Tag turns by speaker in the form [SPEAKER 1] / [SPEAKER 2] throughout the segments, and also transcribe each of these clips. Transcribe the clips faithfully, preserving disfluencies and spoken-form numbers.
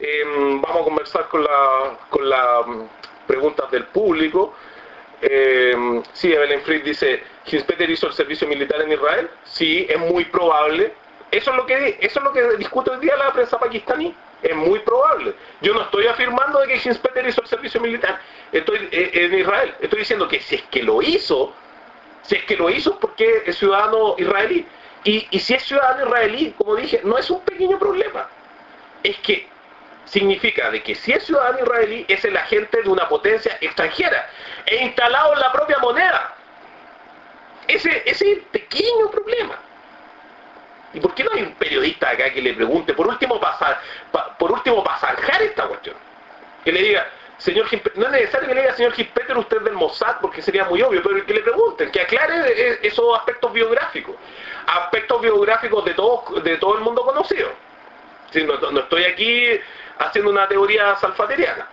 [SPEAKER 1] Eh, vamos a conversar con las con la preguntas del público. Eh, sí, Evelyn Fried dice, ¿Hinspeter hizo el servicio militar en Israel? Sí, es muy probable. Eso es lo que eso es lo que discute hoy día la prensa pakistaní. Es muy probable. Yo no estoy afirmando de que Hinspeter hizo el servicio militar estoy eh, en Israel. Estoy diciendo que si es que lo hizo, si es que lo hizo porque es ciudadano israelí. Y, y si es ciudadano israelí, como dije, no es un pequeño problema. Es que significa de que si es ciudadano israelí, es el agente de una potencia extranjera e instalado en la propia moneda. Ese, ese es el pequeño problema. ¿Y por qué no hay un periodista acá que le pregunte, por último para pa, por último para zanjar esta cuestión? Que le diga, señor Hinspeter, no es necesario que le diga, señor Hinspeter, usted es del Mossad, porque sería muy obvio, pero que le pregunten, que aclare esos aspectos biográficos, aspectos biográficos de todo, de todo el mundo conocido. Sí, no, no estoy aquí haciendo una teoría salfateriana.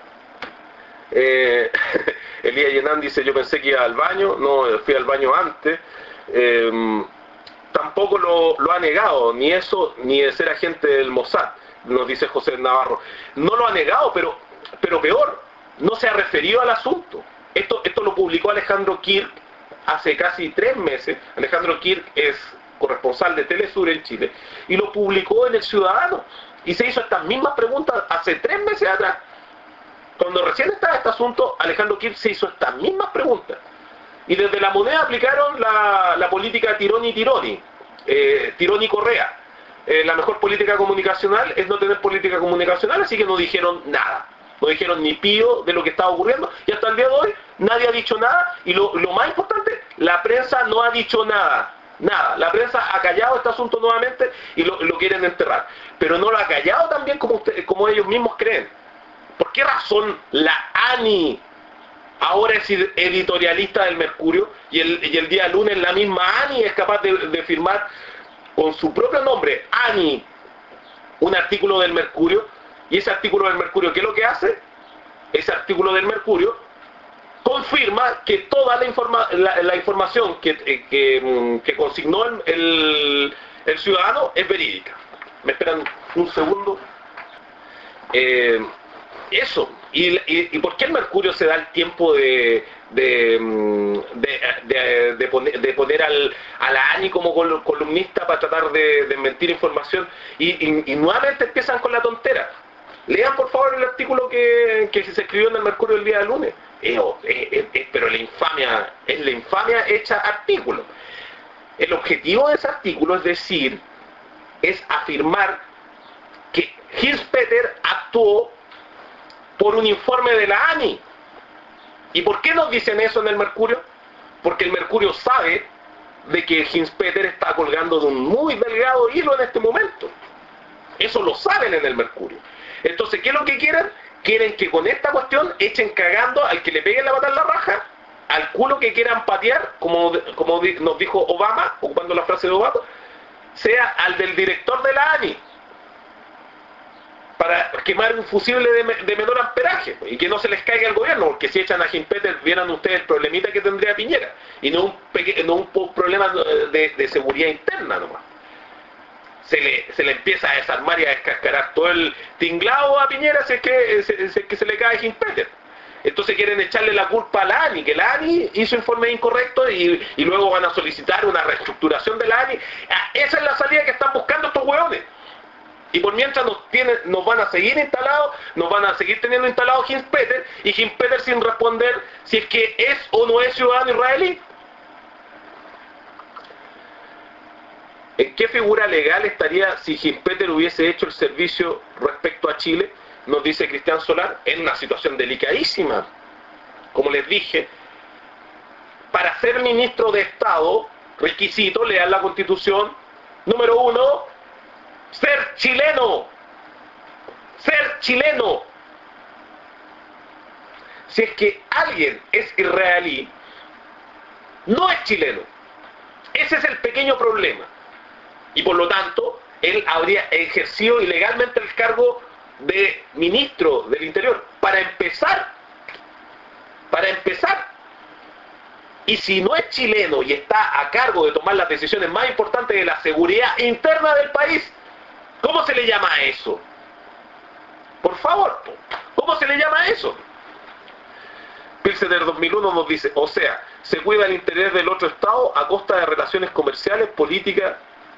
[SPEAKER 1] Eh, Elías Yenan dice, yo pensé que iba al baño, no, fui al baño antes. Eh, tampoco lo, lo ha negado, ni eso, ni de ser agente del Mossad, nos dice José Navarro. No lo ha negado, pero, pero peor, no se ha referido al asunto. Esto, esto lo publicó Alejandro Kirk hace casi tres meses. Alejandro Kirk es corresponsal de Telesur en Chile, y lo publicó en El Ciudadano. Y se hizo estas mismas preguntas hace tres meses atrás. Cuando recién estaba este asunto, Alejandro Kirk se hizo estas mismas preguntas. Y desde La Moneda aplicaron la, la política Tironi-Tironi, eh, Tironi-Correa. Eh, la mejor política comunicacional es no tener política comunicacional, así que no dijeron nada. No dijeron ni pío de lo que estaba ocurriendo, y hasta el día de hoy nadie ha dicho nada, y lo, lo más importante, la prensa no ha dicho nada. Nada, la prensa ha callado este asunto nuevamente y lo, lo quieren enterrar. Pero no lo ha callado también como, usted, como ellos mismos creen. ¿Por qué razón la ANI ahora es editorialista del Mercurio y el, y el día lunes la misma ANI es capaz de, de firmar con su propio nombre, ANI, un artículo del Mercurio? Y ese artículo del Mercurio, ¿qué es lo que hace? Ese artículo del Mercurio confirma que toda la, informa, la, la información que, que, que consignó el, el, el ciudadano es verídica. ¿Me esperan un segundo? Eh, eso. ¿Y, y, ¿Y por qué el Mercurio se da el tiempo de, de, de, de, de poner, de poner al, a la ANI como columnista para tratar de, de mentir información? Y, y, y nuevamente empiezan con la tontera. Lean por favor el artículo que, que se escribió en el Mercurio el día lunes. Eh, eh, eh, pero la infamia, es la infamia hecha artículo. El objetivo de ese artículo es decir, es afirmar que Hinspeter actuó por un informe de la ANI. ¿Y por qué nos dicen eso en el Mercurio? Porque el Mercurio sabe de que Hinspeter está colgando de un muy delgado hilo en este momento. Eso lo saben en el Mercurio. Entonces, ¿qué es lo que quieren? Quieren que con esta cuestión echen cagando al que le peguen la pata en la raja, al culo que quieran patear, como, como nos dijo Obama, ocupando la frase de Obama, sea al del director de la ANI, para quemar un fusible de, de menor amperaje, y que no se les caiga al gobierno, porque si echan a Hinspeter, vieran ustedes el problemita que tendría Piñera, y no un, peque, no un problema de, de seguridad interna nomás. Se le, se le empieza a desarmar y a descascarar todo el tinglado a Piñera si es que se, si es que se le cae Hinspeter. Entonces quieren echarle la culpa a la ANI, que la ANI hizo informes incorrectos y, y luego van a solicitar una reestructuración de la ANI. Esa es la salida que están buscando estos hueones. Y por mientras nos, tienen, nos van a seguir instalados, nos van a seguir teniendo instalados Hinspeter, y Hinspeter sin responder si es que es o no es ciudadano israelí. ¿En qué figura legal estaría si Hinspeter hubiese hecho el servicio respecto a Chile? Nos dice Cristian Solar, en una situación delicadísima. Como les dije, para ser ministro de Estado, requisito, lean la Constitución, número uno, ser chileno. Ser chileno. Si es que alguien es israelí, no es chileno. Ese es el pequeño problema. Y por lo tanto, él habría ejercido ilegalmente el cargo de ministro del Interior. Para empezar, para empezar. Y si no es chileno y está a cargo de tomar las decisiones más importantes de la seguridad interna del país, ¿cómo se le llama a eso? favor, ¿cómo se le llama eso? Pilsener dos mil uno nos dice, o sea, se cuida el interés del otro Estado a costa de relaciones comerciales, políticas.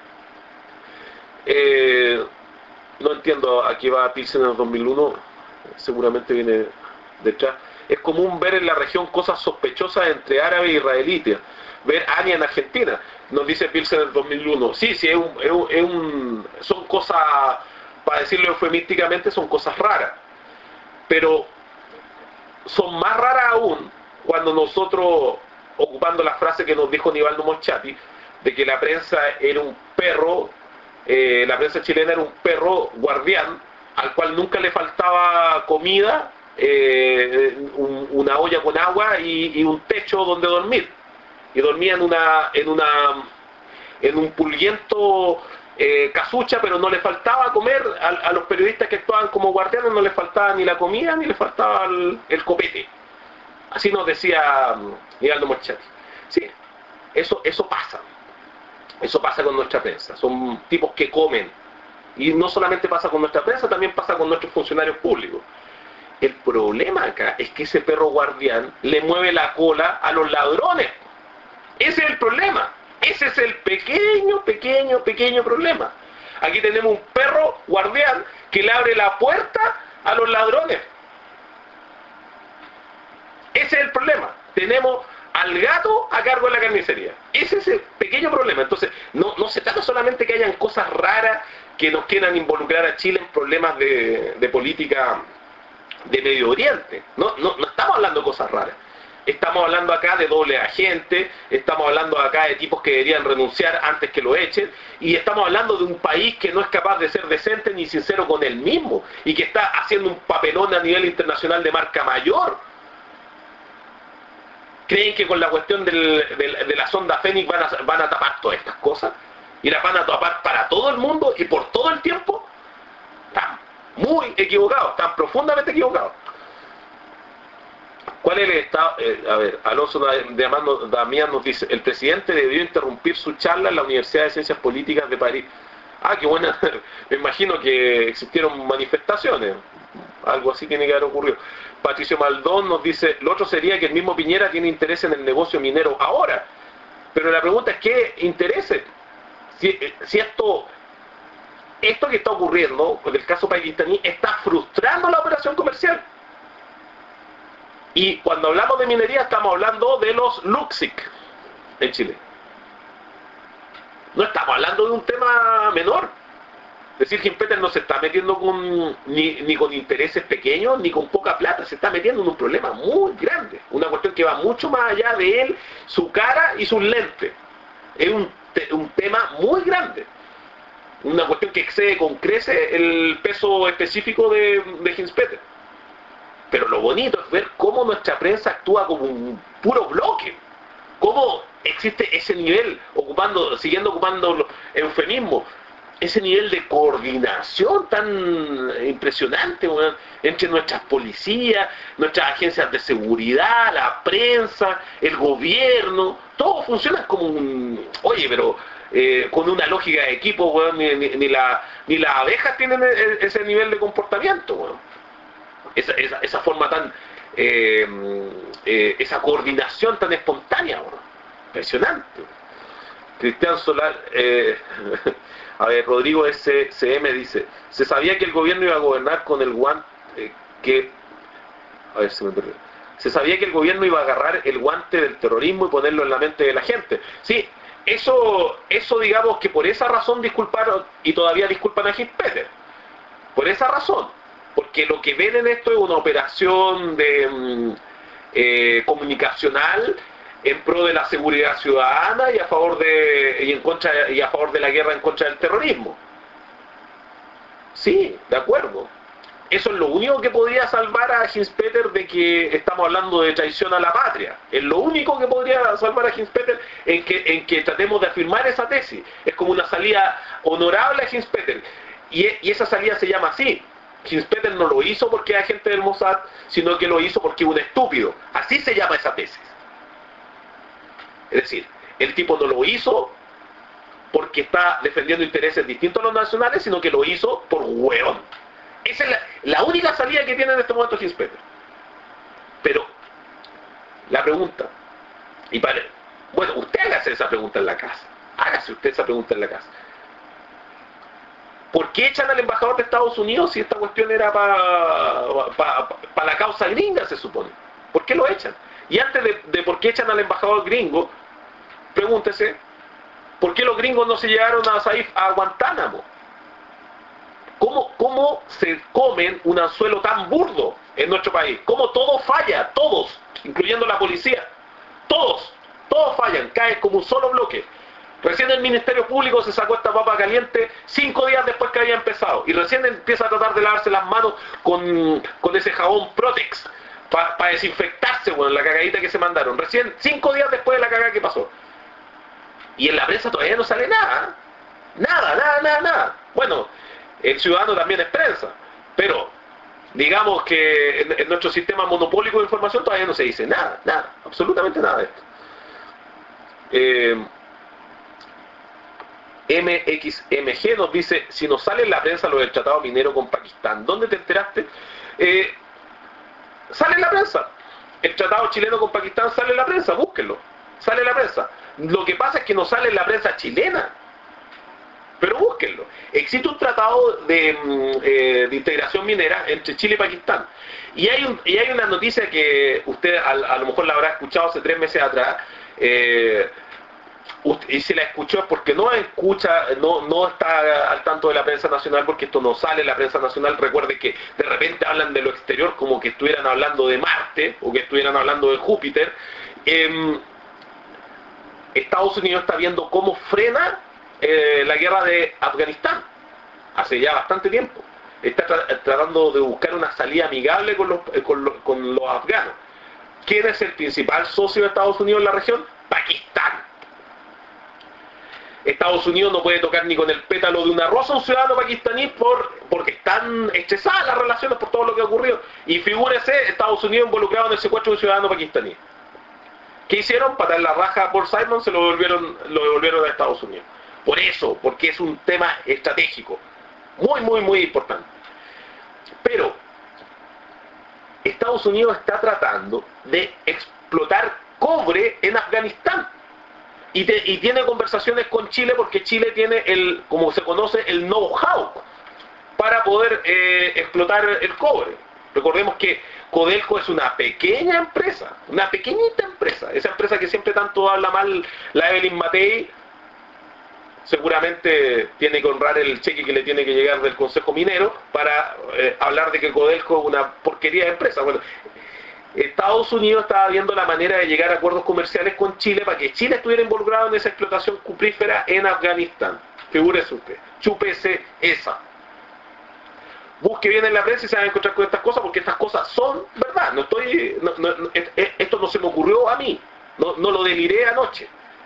[SPEAKER 1] Eh, no entiendo a qué va Pilsener dos mil uno, seguramente viene detrás. Es común ver en la región cosas sospechosas entre árabes e israelitas. Ver Ania en Argentina, nos dice Pilsener dos mil uno. Sí, sí, es un, es un, es un, son cosas, para decirlo eufemísticamente, son cosas raras. Pero son más raras aún cuando nosotros, ocupando la frase que nos dijo Nivaldo Moschati, de que la prensa era un perro, eh, la prensa chilena era un perro guardián, al cual nunca le faltaba comida, eh, un, una olla con agua y, y un techo donde dormir. Y dormía en una, en una, en un pulguiento eh, casucha, pero no le faltaba comer a, a los periodistas que actuaban como guardianes, no les faltaba ni la comida ni les faltaba el, el copete. Así nos decía Nivaldo Moschati. Sí, eso, eso pasa. Eso pasa con nuestra prensa. Son tipos que comen. Y no solamente pasa con nuestra prensa, también pasa con nuestros funcionarios públicos. El problema acá es que ese perro guardián le mueve la cola a los ladrones. Ese es el problema. Ese es el pequeño, pequeño, pequeño problema. Aquí tenemos un perro guardián que le abre la puerta a los ladrones. Ese es el problema. Tenemos al gato a cargo de la carnicería. Ese es el pequeño problema. Entonces, no, no se trata solamente que hayan cosas raras que nos quieran involucrar a Chile en problemas de, de política de Medio Oriente. No, no, no estamos hablando de cosas raras. Estamos hablando acá de doble agente, estamos hablando acá de tipos que deberían renunciar antes que lo echen, y estamos hablando de un país que no es capaz de ser decente ni sincero con él mismo, y que está haciendo un papelón a nivel internacional de marca mayor. ¿Creen que con la cuestión del, del, de la sonda Fénix van a, van a tapar todas estas cosas? ¿Y las van a tapar para todo el mundo y por todo el tiempo? Están muy equivocados, están profundamente equivocados. ¿Cuál es el estado? Eh, a ver, Alonso de Damián nos dice, el presidente debió interrumpir su charla en la Universidad de Ciencias Políticas de París. Ah, qué buena. Me imagino que existieron manifestaciones. Algo así tiene que haber ocurrido. Patricio Maldón nos dice, lo otro sería que el mismo Piñera tiene interés en el negocio minero ahora. Pero la pregunta es, ¿qué intereses? Si, si esto, esto que está ocurriendo, con el caso pakistaní, está frustrando la operación comercial. Y cuando hablamos de minería estamos hablando de los Luxic en Chile. No estamos hablando de un tema menor. Es decir, Gimpeter no se está metiendo con, ni, ni con intereses pequeños ni con poca plata, se está metiendo en un problema muy grande. Una cuestión que va mucho más allá de él, su cara y sus lentes. Es un, te, un tema muy grande. Una cuestión que excede con creces el peso específico de, de Gimpeter. Pero lo bonito es ver cómo nuestra prensa actúa como un puro bloque. Cómo existe ese nivel, ocupando, siguiendo ocupando eufemismos, ese nivel de coordinación tan impresionante, bueno, entre nuestras policías, nuestras agencias de seguridad, la prensa, el gobierno. Todo funciona como un... Oye, pero eh, con una lógica de equipo, bueno, ni, ni, ni, la, ni las abejas tienen ese nivel de comportamiento, bueno. Esa, esa, esa forma tan, eh, eh, esa coordinación tan espontánea, bueno. Impresionante. Cristian Solar, eh, a ver, Rodrigo S C M dice, se sabía que el gobierno iba a gobernar con el guante, eh, que, a ver, se me perdió. Se sabía que el gobierno iba a agarrar el guante del terrorismo y ponerlo en la mente de la gente. Sí, eso, eso digamos que por esa razón disculparon, y todavía disculpan a Gimpeter. Por esa razón. Porque lo que ven en esto es una operación de eh, comunicacional en pro de la seguridad ciudadana y a favor de y en contra y a favor de la guerra en contra del terrorismo. Sí, de acuerdo. Eso es lo único que podría salvar a Gimpeter de que estamos hablando de traición a la patria. Es lo único que podría salvar a Gimpeter en que en que tratemos de afirmar esa tesis. Es como una salida honorable a Gimpeter. Y, y esa salida se llama así. Gimpeter no lo hizo porque era agente del Mossad, sino que lo hizo porque es un estúpido. Así se llama esa tesis. Es decir, el tipo no lo hizo porque está defendiendo intereses distintos a los nacionales, sino que lo hizo por hueón. Esa es la, la única salida que tiene en este momento Hinspeter. Pero, la pregunta, y para, bueno, usted hágase esa pregunta en la casa. Hágase usted esa pregunta en la casa. ¿Por qué echan al embajador de Estados Unidos si esta cuestión era para pa, pa, pa la causa gringa, se supone? ¿Por qué lo echan? Y antes de, de por qué echan al embajador gringo, pregúntese, ¿por qué los gringos no se llevaron a Saif a Guantánamo? ¿Cómo, ¿Cómo se comen un anzuelo tan burdo en nuestro país? ¿Cómo todo falla? Todos, incluyendo la policía. Todos, todos fallan, caen como un solo bloque. Recién el Ministerio Público se sacó esta papa caliente cinco días después que había empezado. Y recién empieza a tratar de lavarse las manos con, con ese jabón Protex para pa desinfectarse, bueno, la cagadita que se mandaron. Recién cinco días después de la cagada que pasó. Y en la prensa todavía no sale nada. Nada, nada, nada, nada. Bueno, el ciudadano también es prensa. Pero, digamos que en, en nuestro sistema monopólico de información todavía no se dice nada, nada, absolutamente nada de esto. Eh... M X M G nos dice, si nos sale en la prensa lo del tratado minero con Pakistán, ¿dónde te enteraste? Eh, sale en la prensa. El tratado chileno con Pakistán sale en la prensa, búsquenlo. Sale en la prensa. Lo que pasa es que no sale en la prensa chilena. Pero búsquenlo. Existe un tratado de, eh, de integración minera entre Chile y Pakistán. Y hay, un, y hay una noticia que usted a, a lo mejor la habrá escuchado hace tres meses atrás, eh, y si la escuchó es porque no escucha, no, no está al tanto de la prensa nacional, porque esto no sale en la prensa nacional. Recuerde que de repente hablan de lo exterior como que estuvieran hablando de Marte o que estuvieran hablando de Júpiter. Eh, Estados Unidos está viendo cómo frena eh, la guerra de Afganistán hace ya bastante tiempo. Está tra tratando de buscar una salida amigable con los, eh, con, los, con los afganos. ¿Quién es el principal socio de Estados Unidos en la región? Pakistán. Estados Unidos no puede tocar ni con el pétalo de una rosa a un ciudadano pakistaní por, porque están estresadas las relaciones por todo lo que ha ocurrido. Y figúrese, Estados Unidos involucrado en el secuestro de un ciudadano pakistaní. ¿Qué hicieron? Patar la raja por Simon, se lo devolvieron, lo devolvieron a Estados Unidos. Por eso, porque es un tema estratégico. Muy, muy, muy importante. Pero, Estados Unidos está tratando de explotar cobre en Afganistán. Y, te, y tiene conversaciones con Chile porque Chile tiene el, como se conoce, el know-how para poder eh, explotar el cobre. Recordemos que Codelco es una pequeña empresa, una pequeñita empresa, esa empresa que siempre tanto habla mal la Evelyn Matei, seguramente tiene que honrar el cheque que le tiene que llegar del Consejo Minero para eh, hablar de que Codelco es una porquería de empresa. Bueno, Estados Unidos estaba viendo la manera de llegar a acuerdos comerciales con Chile para que Chile estuviera involucrado en esa explotación cuprífera en Afganistán. Figúrese usted, chúpese esa. Busque bien en la prensa y se van a encontrar con estas cosas, porque estas cosas son verdad. No estoy, no, no, no, esto no se me ocurrió a mí, no, no lo deliré anoche.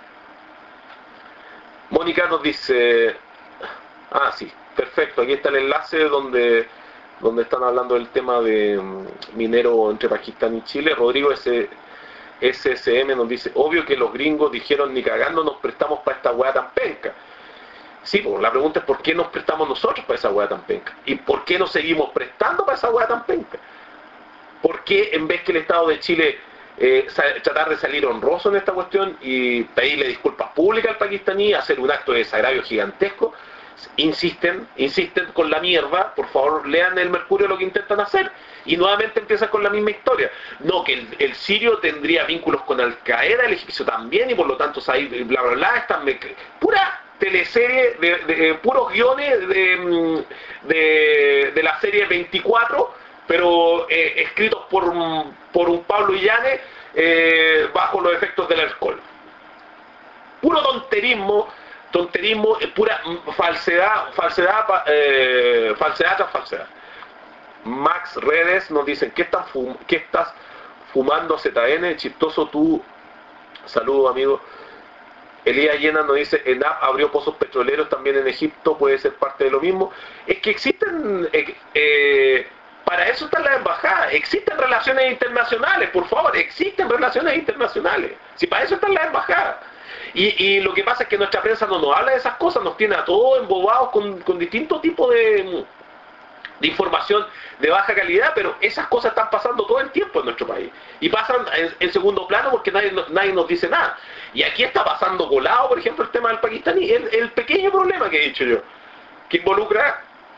[SPEAKER 1] Mónica nos dice, ah sí, perfecto, aquí está el enlace donde donde están hablando del tema de um, minero entre Pakistán y Chile. Rodrigo S S M nos dice, obvio que los gringos dijeron ni cagando nos prestamos para esta hueá tan penca. Sí, pues la pregunta es por qué nos prestamos nosotros para esa hueá tan penca. ¿Y por qué nos seguimos prestando para esa hueá tan penca? ¿Por qué en vez que el Estado de Chile eh, tratar de salir honroso en esta cuestión y pedirle disculpas públicas al pakistaní, hacer un acto de desagravio gigantesco, insisten, insisten con la mierda? Por favor, lean el Mercurio lo que intentan hacer. Y nuevamente empiezan con la misma historia. No, que el, el sirio tendría vínculos con Al Qaeda, el egipcio también, y por lo tanto, ahí, bla, bla, bla, están... Pura teleserie, de, de, de puros guiones de, de, de la serie veinticuatro, pero eh, escritos por, por un Pablo Illanes eh, bajo los efectos del alcohol. Puro tonterismo, tonterismo, eh, pura falsedad, falsedad, eh, falsedad tras falsedad. Max Redes nos dicen, ¿qué, están fum ¿qué estás fumando Z N? Chistoso tú. Saludos, amigo. Elías Llena nos dice, ENAP abrió pozos petroleros también en Egipto, puede ser parte de lo mismo. Es que existen, eh, eh, para eso están las embajadas, existen relaciones internacionales, por favor, existen relaciones internacionales. Si para eso están las embajadas. Y, y lo que pasa es que nuestra prensa no nos habla de esas cosas, nos tiene a todos embobados con, con distintos tipos de, de información de baja calidad, pero esas cosas están pasando todo el tiempo en nuestro país. Y pasan en, en segundo plano porque nadie, nadie nos dice nada. Y aquí está pasando colado, por ejemplo, el tema del pakistaní, el, el pequeño problema que he dicho yo, que involucra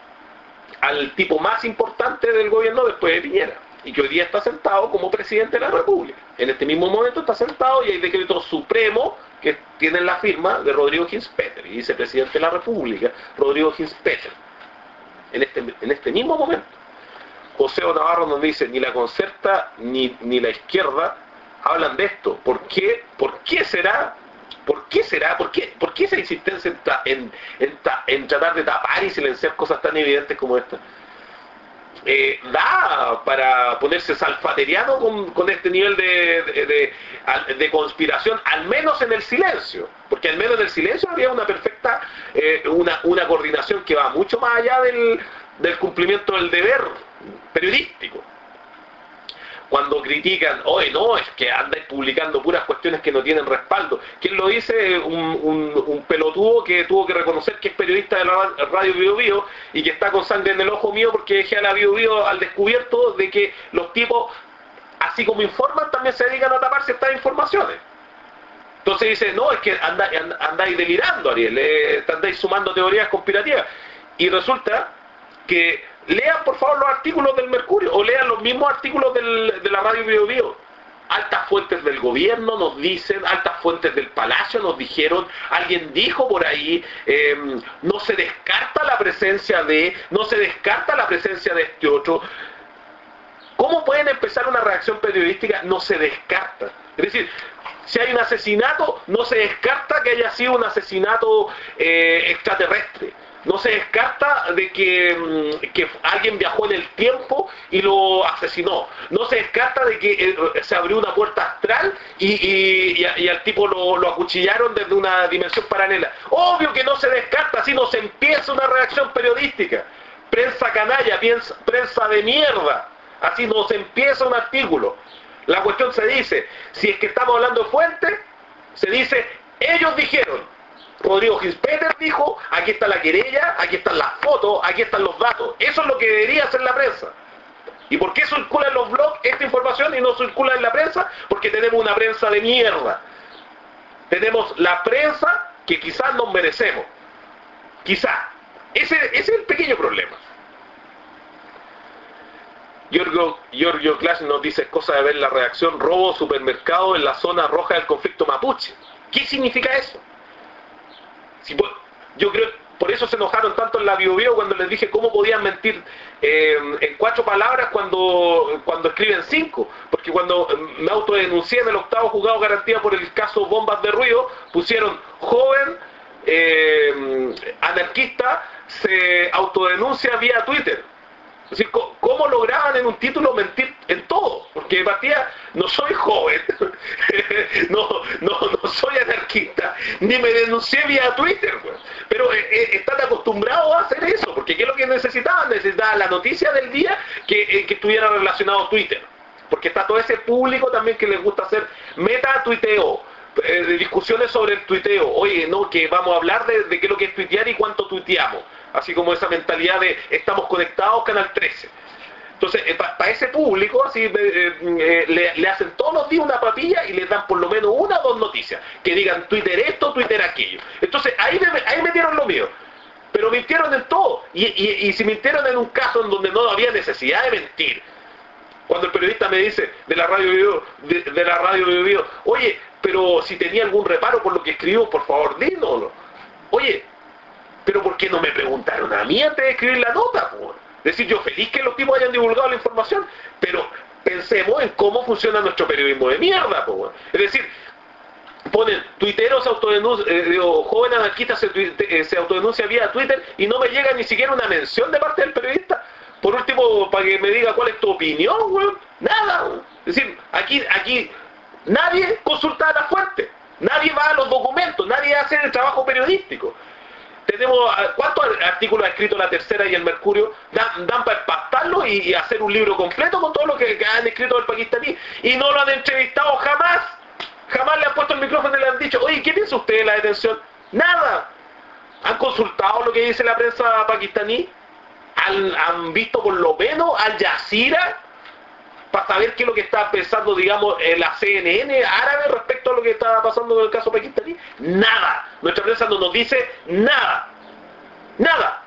[SPEAKER 1] al tipo más importante del gobierno después de Piñera, y que hoy día está sentado como presidente de la República. En este mismo momento está sentado y hay decretos supremos que tienen la firma de Rodrigo Ginspeter, y dice presidente de la República, Rodrigo Ginspeter, en este, en este mismo momento. José Navarro nos dice, ni la Concerta ni, ni la izquierda hablan de esto. ¿Por qué? ¿Por qué será? ¿Por qué será? ¿Por qué, por qué esa insistencia en, en, en, en tratar de tapar y silenciar cosas tan evidentes como esta? Eh, da para ponerse salfateriano con, con este nivel de, de, de, de conspiración, al menos en el silencio, porque al menos en el silencio habría una perfecta, eh, una, una coordinación que va mucho más allá del, del cumplimiento del deber periodístico. Cuando critican, oye, no, es que andáis publicando puras cuestiones que no tienen respaldo. ¿Quién lo dice? Un, un, un pelotudo que tuvo que reconocer que es periodista de la radio Bio Bio y que está con sangre en el ojo mío porque dejé a la Bio Bio al descubierto de que los tipos, así como informan, también se dedican a tapar ciertas informaciones. Entonces dice, no, es que andáis, andáis delirando, Ariel, eh, andáis sumando teorías conspirativas. Y resulta que lean por favor los artículos del Mercurio o lean los mismos artículos del, de la radio Bio Bio. Altas fuentes del gobierno nos dicen, altas fuentes del Palacio nos dijeron, alguien dijo por ahí, eh, no se descarta la presencia de, no se descarta la presencia de este otro. ¿Cómo pueden empezar una reacción periodística? No se descarta. Es decir, si hay un asesinato, no se descarta que haya sido un asesinato eh, extraterrestre. No se descarta de que, que alguien viajó en el tiempo y lo asesinó. No se descarta de que eh, se abrió una puerta astral y, y, y, y al tipo lo, lo acuchillaron desde una dimensión paralela. Obvio que no se descarta, así no se empieza una reacción periodística. Prensa canalla, prensa, prensa de mierda. Así no se empieza un artículo. La cuestión se dice, si es que estamos hablando de fuentes, se dice, ellos dijeron. Rodrigo Ginspeter dijo, aquí está la querella, aquí están las fotos, aquí están los datos. Eso es lo que debería hacer la prensa. ¿Y por qué circula en los blogs esta información y no circula en la prensa? Porque tenemos una prensa de mierda. Tenemos la prensa que quizás nos merecemos. Quizás. Ese, ese es el pequeño problema. Giorgio, Giorgio Clash nos dice, es cosa de ver la reacción, robo supermercado en la zona roja del conflicto mapuche. ¿Qué significa eso? Si, yo creo, por eso se enojaron tanto en la Bio Bio cuando les dije cómo podían mentir eh, en cuatro palabras cuando, cuando escriben cinco. Porque cuando me autodenuncié en el octavo juzgado garantía por el caso Bombas de Ruido, pusieron joven, eh, anarquista, se autodenuncia vía Twitter. Es decir, ¿cómo lograban en un título mentir en todo? Porque de partida no soy joven, no, no, no soy anarquista, ni me denuncié vía Twitter, pues. Pero eh, están acostumbrados a hacer eso, porque ¿qué es lo que necesitaban? Necesitaban la noticia del día que, eh, que estuviera relacionado a Twitter. Porque está todo ese público también que les gusta hacer meta-tuiteo, eh, de discusiones sobre el tuiteo. Oye, no, que vamos a hablar de, de qué es lo que es tuitear y cuánto tuiteamos. Así como esa mentalidad de estamos conectados, Canal trece. Entonces, eh, para pa ese público, así eh, eh, le, le hacen todos los días una papilla y les dan por lo menos una o dos noticias. Que digan Twitter esto, Twitter aquello. Entonces, ahí, me, ahí metieron lo mío. Pero mintieron en todo. Y, y, y si mintieron en un caso en donde no había necesidad de mentir. Cuando el periodista me dice de la radio Bio, de, de la radio Bio Bio, oye, pero si tenía algún reparo por lo que escribo, por favor, dínoslo. Oye, pero ¿por qué no me preguntaron a mí antes de escribir la nota? Por? Es decir, yo feliz que los tipos hayan divulgado la información, pero pensemos en cómo funciona nuestro periodismo de mierda. Por. Es decir, ponen tuiteros autodenuncia, eh, digo, joven anarquista se, tuite, eh, se autodenuncia vía Twitter y no me llega ni siquiera una mención de parte del periodista. Por último, para que me diga cuál es tu opinión, weón. Nada. Weón. Es decir, aquí, aquí nadie consulta a la fuente, nadie va a los documentos, nadie hace el trabajo periodístico. Tenemos, ¿cuántos artículos ha escrito La Tercera y el Mercurio? Dan, dan para impactarlo y, y hacer un libro completo con todo lo que, que han escrito del pakistaní. Y no lo han entrevistado jamás. Jamás le han puesto el micrófono y le han dicho, oye, ¿qué piensa usted de la detención? Nada. ¿Han consultado lo que dice la prensa pakistaní? ¿Han, han visto por lo menos Al Jazeera para saber qué es lo que está pensando, digamos, en la C N N árabe respecto a lo que está pasando con el caso pakistaní? Nada. Nuestra prensa no nos dice nada. Nada.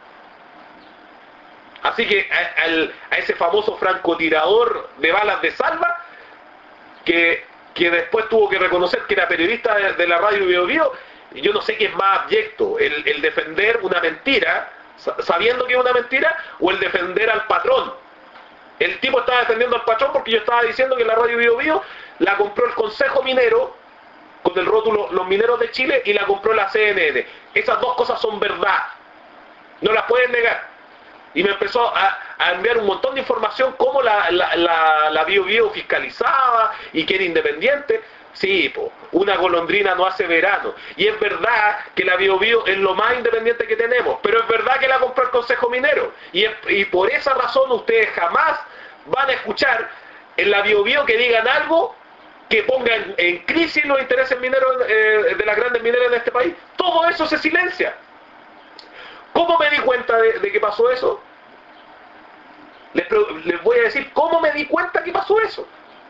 [SPEAKER 1] Así que a, a, a ese famoso francotirador de balas de salva, que, que después tuvo que reconocer que era periodista de, de la radio Bio Bio, yo no sé qué es más abyecto, el, el defender una mentira, sabiendo que es una mentira, o el defender al patrón. El tipo estaba defendiendo al patrón porque yo estaba diciendo que la radio Bio Bio la compró el Consejo Minero, con el rótulo Los Mineros de Chile, y la compró la C N N. Esas dos cosas son verdad. No las pueden negar. Y me empezó a, a enviar un montón de información, cómo la, la, la, la Bio Bio fiscalizaba y que era independiente. Sí, po, una golondrina no hace verano. Y es verdad que la Bio Bio es lo más independiente que tenemos, pero es verdad que la compró el Consejo Minero. Y, es, y por esa razón ustedes jamás van a escuchar en la Bio Bio que digan algo que ponga en, en crisis los intereses mineros eh, de las grandes mineras de este país. Todo eso se silencia. ¿Cómo me di cuenta de, de que pasó eso? Les, les voy a decir cómo me di cuenta que pasó eso.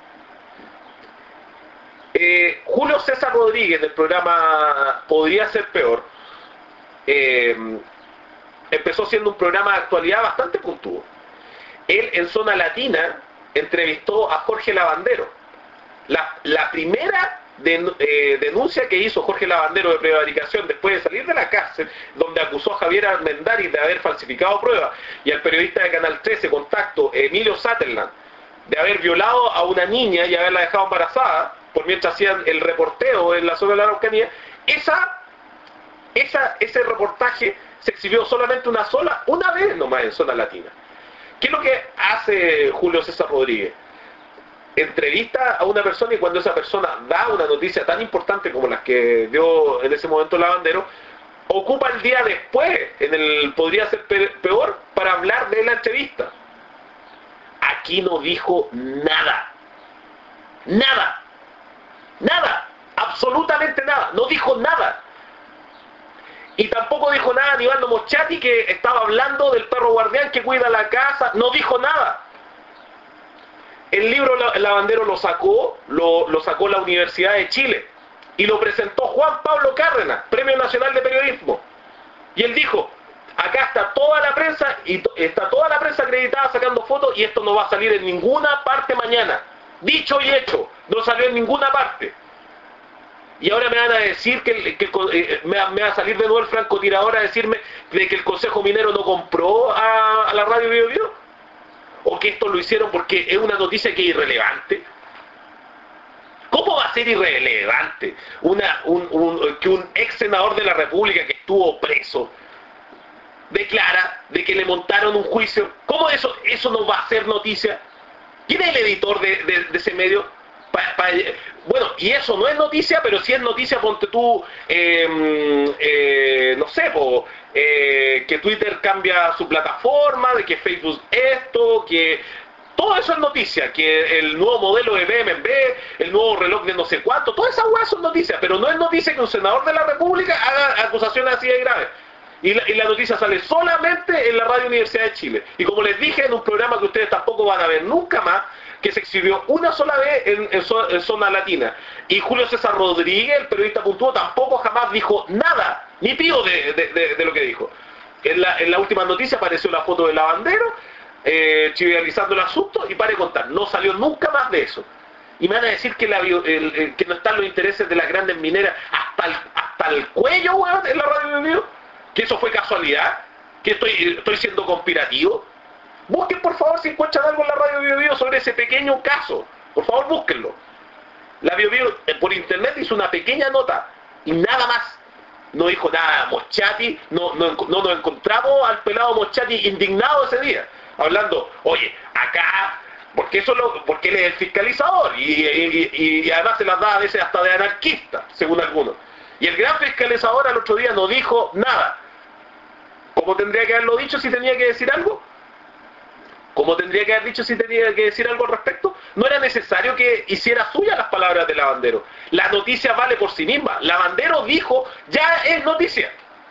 [SPEAKER 1] Eh, Julio César Rodríguez del programa Podría Ser Peor eh, empezó siendo un programa de actualidad bastante puntual. Él en Zona Latina entrevistó a Jorge Lavandero. La, la primera de, eh, denuncia que hizo Jorge Lavandero de prevaricación después de salir de la cárcel, donde acusó a Javier Armendáriz de haber falsificado pruebas, y al periodista de Canal trece, Contacto, Emilio Sutherland, de haber violado a una niña y haberla dejado embarazada, por mientras hacían el reporteo en la zona de la Araucanía. Esa, esa, ese reportaje se exhibió solamente una sola, una vez nomás en Zona Latina. ¿Qué es lo que hace Julio César Rodríguez? Entrevista a una persona, y cuando esa persona da una noticia tan importante como las que dio en ese momento Lavandero, ocupa el día después, en el Podría Ser Peor, para hablar de la entrevista. Aquí no dijo nada. Nada. Nada. Absolutamente nada. No dijo nada. Y tampoco dijo nada Nivaldo Moschati, que estaba hablando del perro guardián que cuida la casa. No dijo nada. El libro Lavandero lo sacó, lo, lo sacó la Universidad de Chile y lo presentó Juan Pablo Cárdenas, Premio Nacional de Periodismo. Y él dijo, acá está toda la prensa, y to, está toda la prensa acreditada sacando fotos, y esto no va a salir en ninguna parte mañana. Dicho y hecho, no salió en ninguna parte. Y ahora me van a decir que, que eh, me, me va a salir de nuevo el francotirador a decirme de que el Consejo Minero no compró a, a la radio Bio Bio. O que esto lo hicieron porque es una noticia que es irrelevante. ¿Cómo va a ser irrelevante una, un, un, que un ex senador de la República que estuvo preso declara de que le montaron un juicio? ¿Cómo eso, eso no va a ser noticia? ¿Quién es el editor de, de, de ese medio? Pa, pa, bueno, y eso no es noticia, pero sí es noticia, ponte tú, eh, eh, no sé, po, eh, que Twitter cambia su plataforma, de que Facebook esto, que todo eso es noticia, que el nuevo modelo de B M W, el nuevo reloj de no sé cuánto, todas esas huevas son noticias, pero no es noticia que un senador de la República haga acusaciones así de graves. Y la, y la noticia sale solamente en la Radio Universidad de Chile. Y como les dije, en un programa que ustedes tampoco van a ver nunca más, que se exhibió una sola vez en, en, so, en Zona Latina. Y Julio César Rodríguez, el periodista puntual, tampoco jamás dijo nada, ni pío de, de, de, de lo que dijo. En la, en la última noticia apareció la foto de Lavandero, eh, trivializando el asunto, y para de contar, no salió nunca más de eso. Y me van a decir que, la, el, el, que no están los intereses de las grandes mineras hasta el, hasta el cuello, weón, en la radio de Bio, que eso fue casualidad, que estoy, estoy siendo conspirativo. Busquen por favor si encuentran algo en la radio Bio Bio sobre ese pequeño caso. Por favor búsquenlo. La Bio Bio eh, por internet hizo una pequeña nota y nada más. No dijo nada Moschati, no, no, no nos encontramos al pelado Moschati indignado ese día, hablando, oye, acá, porque eso lo, porque él es el fiscalizador y, y, y, y además se las da a veces hasta de anarquista, según algunos. Y el gran fiscalizador al otro día no dijo nada. ¿Cómo tendría que haberlo dicho si tenía que decir algo? ¿Cómo tendría que haber dicho si tenía que decir algo al respecto? No era necesario que hiciera suyas las palabras de Lavandero. La noticia vale por sí misma. Lavandero dijo, ya es noticia.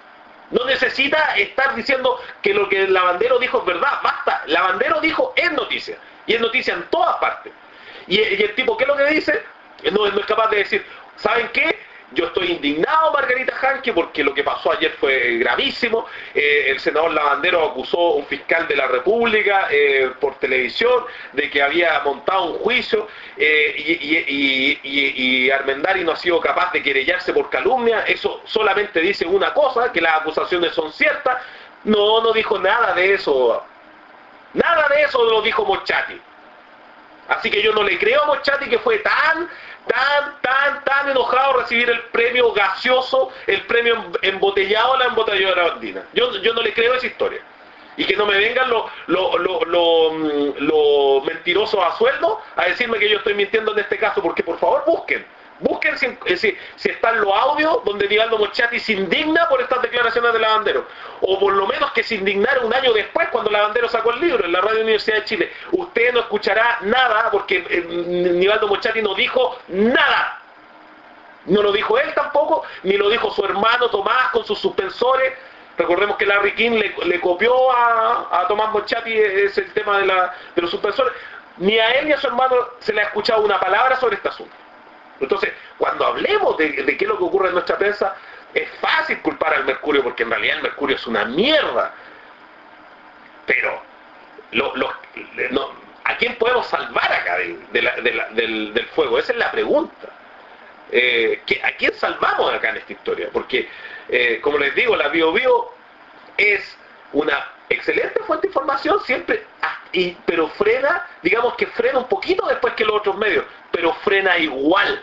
[SPEAKER 1] No necesita estar diciendo que lo que Lavandero dijo es verdad. Basta. Lavandero dijo es noticia. Y es noticia en todas partes. Y, y el tipo, ¿qué es lo que dice? No, no es capaz de decir, ¿saben qué? Yo estoy indignado, Margarita Janke, porque lo que pasó ayer fue gravísimo. Eh, el senador Lavandero acusó a un fiscal de la República eh, por televisión de que había montado un juicio eh, y, y, y, y, y Armendari no ha sido capaz de querellarse por calumnia. Eso solamente dice una cosa, que las acusaciones son ciertas. No, no dijo nada de eso. Nada de eso lo dijo Moschati. Así que yo no le creo a Moschati que fue tan, tan, tan, tan enojado a recibir el premio gaseoso, el premio embotellado a la embotelladora andina. Yo, yo no le creo esa historia. Y que no me vengan los lo, lo, lo, lo mentirosos a sueldo a decirme que yo estoy mintiendo en este caso, porque por favor busquen. Busquen si, si, si están los audios donde Nivaldo Moschati se indigna por estas declaraciones de Lavandero. O por lo menos que se indignara un año después cuando Lavandero sacó el libro en la Radio Universidad de Chile. Usted no escuchará nada porque eh, Nivaldo Moschati no dijo nada. No lo dijo él tampoco, ni lo dijo su hermano Tomás con sus suspensores. Recordemos que Larry King le, le copió a, a Tomás Moschati ese tema de, la, de los suspensores. Ni a él ni a su hermano se le ha escuchado una palabra sobre este asunto. Entonces, cuando hablemos de, de qué es lo que ocurre en nuestra prensa, es fácil culpar al Mercurio, porque en realidad el Mercurio es una mierda. Pero, lo, lo, no, ¿a quién podemos salvar acá de, de la, de la, del, del fuego? Esa es la pregunta. Eh, ¿A quién salvamos acá en esta historia? Porque, eh, como les digo, la Bio Bio es una excelente fuente de información siempre, y, pero frena, digamos que frena un poquito después que los otros medios, pero frena igual.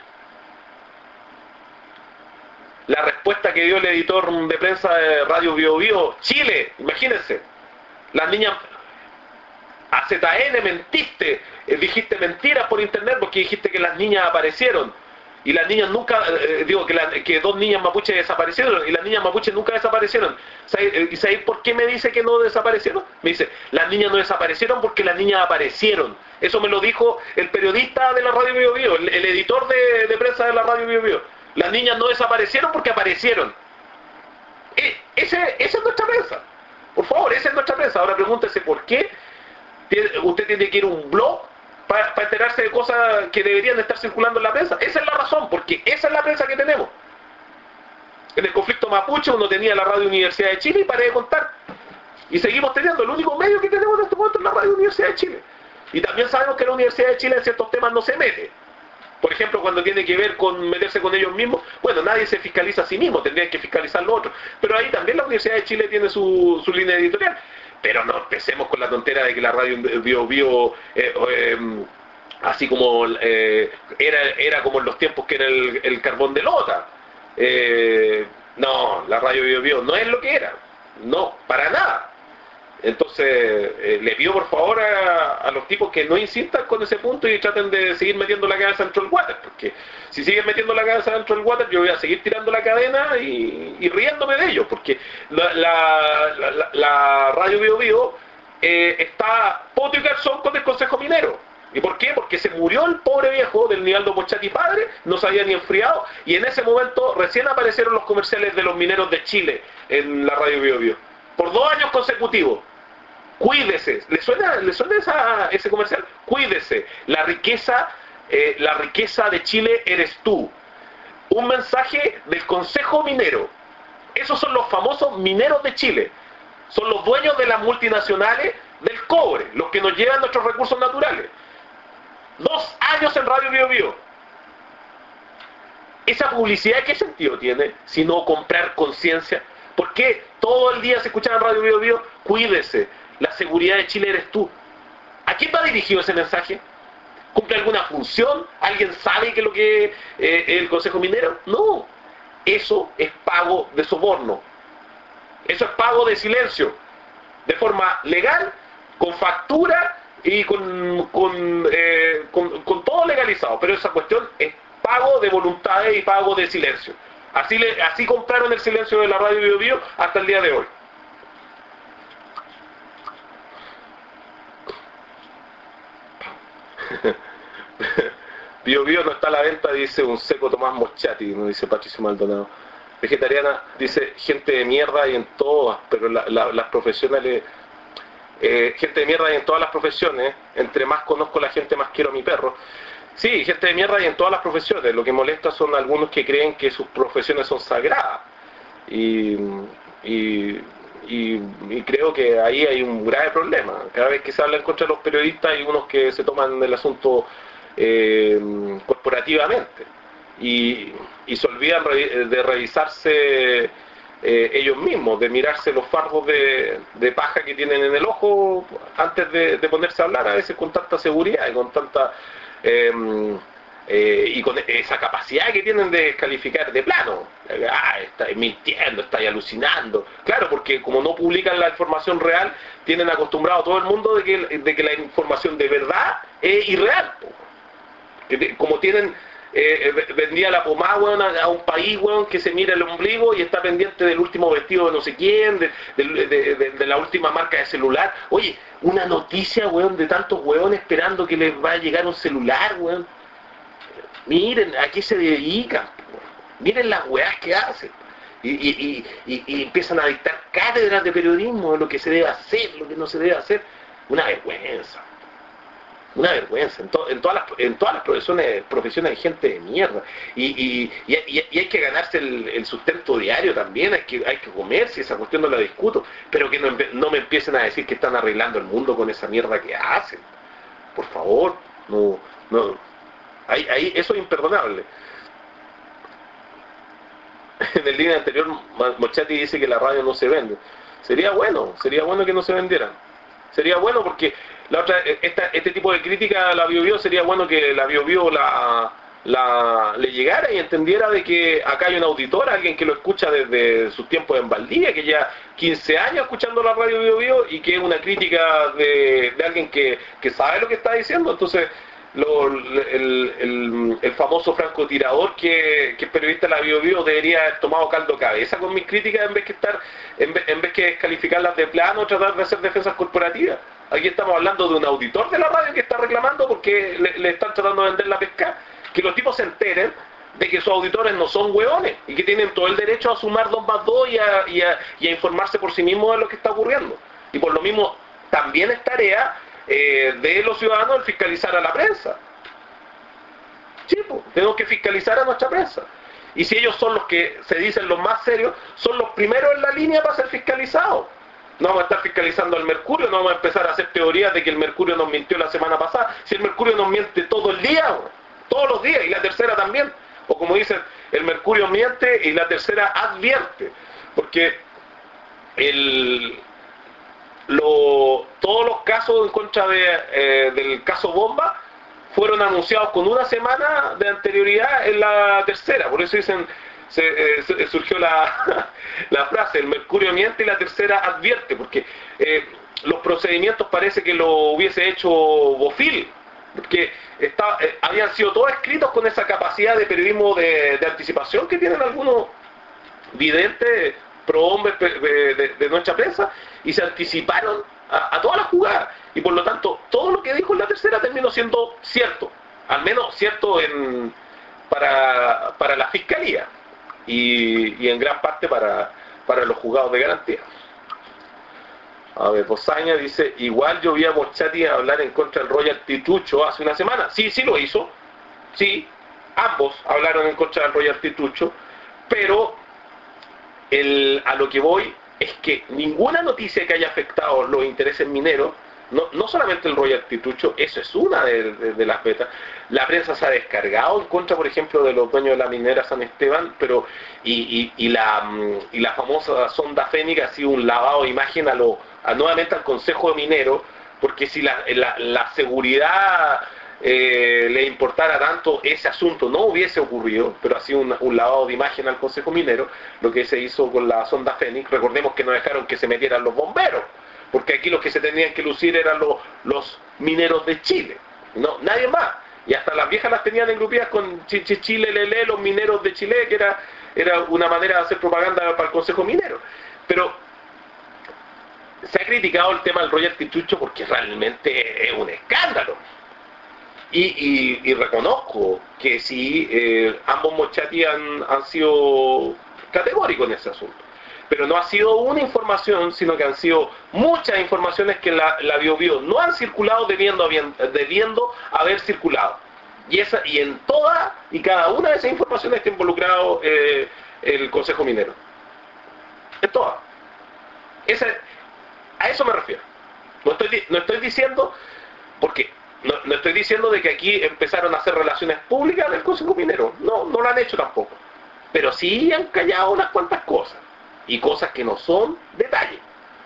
[SPEAKER 1] La respuesta que dio el editor de prensa de Radio Bio Bio, Chile, imagínense, las niñas, a Z N mentiste, eh, dijiste mentiras por internet porque dijiste que las niñas aparecieron. Y las niñas nunca, eh, digo que, la, que dos niñas mapuches desaparecieron y las niñas mapuches nunca desaparecieron. ¿Y sabéis por qué me dice que no desaparecieron? Me dice, las niñas no desaparecieron porque las niñas aparecieron. Eso me lo dijo el periodista de la Radio Bio Bio, el, el editor de, de prensa de la Radio Bio Bio. Las niñas no desaparecieron porque aparecieron. E, ese, esa es nuestra prensa. Por favor, esa es nuestra prensa. Ahora pregúntese por qué usted tiene que ir a un blog para pa enterarse de cosas que deberían estar circulando en la prensa. Esa es la razón, porque esa es la prensa que tenemos. En el conflicto mapuche uno tenía la Radio Universidad de Chile y paré de contar. Y seguimos teniendo, el único medio que tenemos en este momento es la Radio Universidad de Chile. Y también sabemos que la Universidad de Chile en ciertos temas no se mete. Por ejemplo, cuando tiene que ver con meterse con ellos mismos, bueno, nadie se fiscaliza a sí mismo, tendrían que fiscalizar los otros. Pero ahí también la Universidad de Chile tiene su, su línea editorial. Pero no empecemos con la tontera de que la Radio Bio Bio, eh, eh, así como eh, era, era como en los tiempos que era el, el carbón de Lota. Eh, no, la Radio Bio Bio no es lo que era. No, para nada. Entonces, eh, le pido por favor a, a los tipos que no insistan con ese punto y traten de seguir metiendo la cabeza dentro del water, porque si siguen metiendo la cabeza dentro del water, yo voy a seguir tirando la cadena y, y riéndome de ellos, porque la, la, la, la Radio Bio Bio eh, está poto y calzón con el Consejo Minero. ¿Y por qué? Porque se murió el pobre viejo del Nivaldo Moschati padre, no se había ni enfriado, y en ese momento recién aparecieron los comerciales de los mineros de Chile en la Radio Bio Bio. Por dos años consecutivos. Cuídese. ¿Le suena, ¿le suena esa, ese comercial? Cuídese. La riqueza, eh, la riqueza de Chile eres tú. Un mensaje del Consejo Minero. Esos son los famosos mineros de Chile. Son los dueños de las multinacionales del cobre, los que nos llevan nuestros recursos naturales. Dos años en Radio Bio Bio. ¿Esa publicidad qué sentido tiene? Si no comprar conciencia. ¿Por qué todo el día se escucha en Radio Bio Bio? Cuídese, la seguridad de Chile eres tú. ¿A quién va dirigido ese mensaje? ¿Cumple alguna función? ¿Alguien sabe qué es lo que eh, el Consejo Minero? No, eso es pago de soborno. Eso es pago de silencio, de forma legal, con factura y con, con, eh, con, con todo legalizado. Pero esa cuestión es pago de voluntades y pago de silencio. Así, le, así compraron el silencio de la Radio Bio Bio hasta el día de hoy. Bio Bio no está a la venta, dice un seco Tomás Moschati, nos dice Patricio Maldonado. vegetariana, dice gente de mierda hay en todas, pero la, la, las profesionales, eh, gente de mierda hay en todas las profesiones, entre más conozco a la gente más quiero a mi perro. Sí, gente de mierda hay en todas las profesiones, lo que molesta son algunos que creen que sus profesiones son sagradas. Y, y, y, y creo que ahí hay un grave problema. Cada vez que se habla en contra de los periodistas hay unos que se toman el asunto eh, corporativamente y, y se olvidan de revisarse eh, ellos mismos, de mirarse los fardos de, de paja que tienen en el ojo antes de, de ponerse a hablar, a veces con tanta seguridad y con tanta eh, eh, y con esa capacidad que tienen de descalificar de plano. Ah, está mintiendo, está alucinando. Claro, porque como no publican la información real, tienen acostumbrado a todo el mundo de que, de que la información de verdad es irreal. Como tienen eh, vendía la pomada, weón, a, a un país, weón, que se mira el ombligo y está pendiente del último vestido de no sé quién, de, de, de, de, de la última marca de celular. Oye, una noticia, weón, de tantos weones esperando que les va a llegar un celular, weón. Miren a qué se dedican, miren las weas que hacen. Y, y, y, y empiezan a dictar cátedras de periodismo de lo que se debe hacer, lo que no se debe hacer. Una vergüenza. Una vergüenza. En, to, en, todas, las, en todas las profesiones, profesiones hay gente de mierda. Y, y, y, y hay que ganarse el, el sustento diario también, hay que, hay que comer, si esa cuestión no la discuto. Pero que no, no me empiecen a decir que están arreglando el mundo con esa mierda que hacen. Por favor, no... no Ahí, ahí, eso es imperdonable. En el línea anterior, Mochati dice que la radio no se vende. Sería bueno, sería bueno que no se vendiera. Sería bueno porque la otra, esta, este tipo de crítica a la Bio Bio sería bueno que la Bio Bio la, la, le llegara y entendiera de que acá hay un auditor, alguien que lo escucha desde sus tiempos en Valdivia, que ya quince años escuchando la radio Bio Bio y que es una crítica de, de alguien que, que sabe lo que está diciendo. Entonces, Lo, el, el, el famoso francotirador que, que es periodista de la Bio Bio debería haber tomado caldo cabeza con mis críticas en vez que estar en vez, en vez que descalificarlas de plano o tratar de hacer defensas corporativas. Aquí estamos hablando de un auditor de la radio que está reclamando porque le, le están tratando de vender la pesca. Que los tipos se enteren de que sus auditores no son hueones y que tienen todo el derecho a sumar dos más dos y a, y a, y a informarse por sí mismos de lo que está ocurriendo. Y por lo mismo también es tarea Eh, de los ciudadanos el fiscalizar a la prensa. Sí, pues, tenemos que fiscalizar a nuestra prensa. Y si ellos son los que se dicen los más serios, son los primeros en la línea para ser fiscalizados. No vamos a estar fiscalizando al Mercurio, no vamos a empezar a hacer teorías de que el Mercurio nos mintió la semana pasada. Si el Mercurio nos miente todo el día, todos los días, y la tercera también. O como dicen, el Mercurio miente y la tercera advierte. Porque el... Lo, todos los casos en contra de, eh, del caso Bomba fueron anunciados con una semana de anterioridad en la tercera, por eso dicen se, eh, surgió la, la frase, el Mercurio miente y la tercera advierte, porque eh, los procedimientos parece que lo hubiese hecho Bofil, porque está, eh, habían sido todos escritos con esa capacidad de periodismo de, de anticipación que tienen algunos videntes pro hombres de, de, de nuestra prensa, y se anticiparon a, a todas las jugadas, y por lo tanto todo lo que dijo en la tercera terminó siendo cierto, al menos cierto en, para, para la fiscalía y, y en gran parte para, para los juzgados de garantía. A ver, Bosaña dice, igual yo vi a Mochati hablar en contra del royalty trucho hace una semana. Sí, sí lo hizo, sí, ambos hablaron en contra del royalty trucho, pero El, a lo que voy es que ninguna noticia que haya afectado los intereses mineros, no, no solamente el royalty trucho, eso es una de, de, de las betas. La prensa se ha descargado en contra, por ejemplo, de los dueños de la minera San Esteban, pero y, y, y, la, y la famosa sonda Fénix ha sido un lavado de imagen a lo, a, nuevamente al Consejo de Mineros, porque si la, la, la seguridad Eh, le importara tanto, ese asunto no hubiese ocurrido, pero ha sido un, un lavado de imagen al Consejo Minero, lo que se hizo con la sonda Fénix. Recordemos que no dejaron que se metieran los bomberos, porque aquí los que se tenían que lucir eran los, los mineros de Chile, no, nadie más, y hasta las viejas las tenían engrupidas con Chiche Chile, Lele, los mineros de Chile, que era, era una manera de hacer propaganda para el Consejo Minero. Pero se ha criticado el tema del royalty trucho porque realmente es un escándalo. Y, y, y reconozco que sí, eh, ambos Mochati han, han sido categórico en ese asunto. Pero no ha sido una información, sino que han sido muchas informaciones que la, la BioBio no han circulado debiendo, debiendo haber circulado. Y, esa, y en todas y cada una de esas informaciones está involucrado eh, el Consejo Minero. En todas. Esa, a eso me refiero. No estoy, no estoy diciendo, porque no, no estoy diciendo de que aquí empezaron a hacer relaciones públicas del Consejo Minero. No, no lo han hecho tampoco. Pero sí han callado unas cuantas cosas. Y cosas que no son detalle.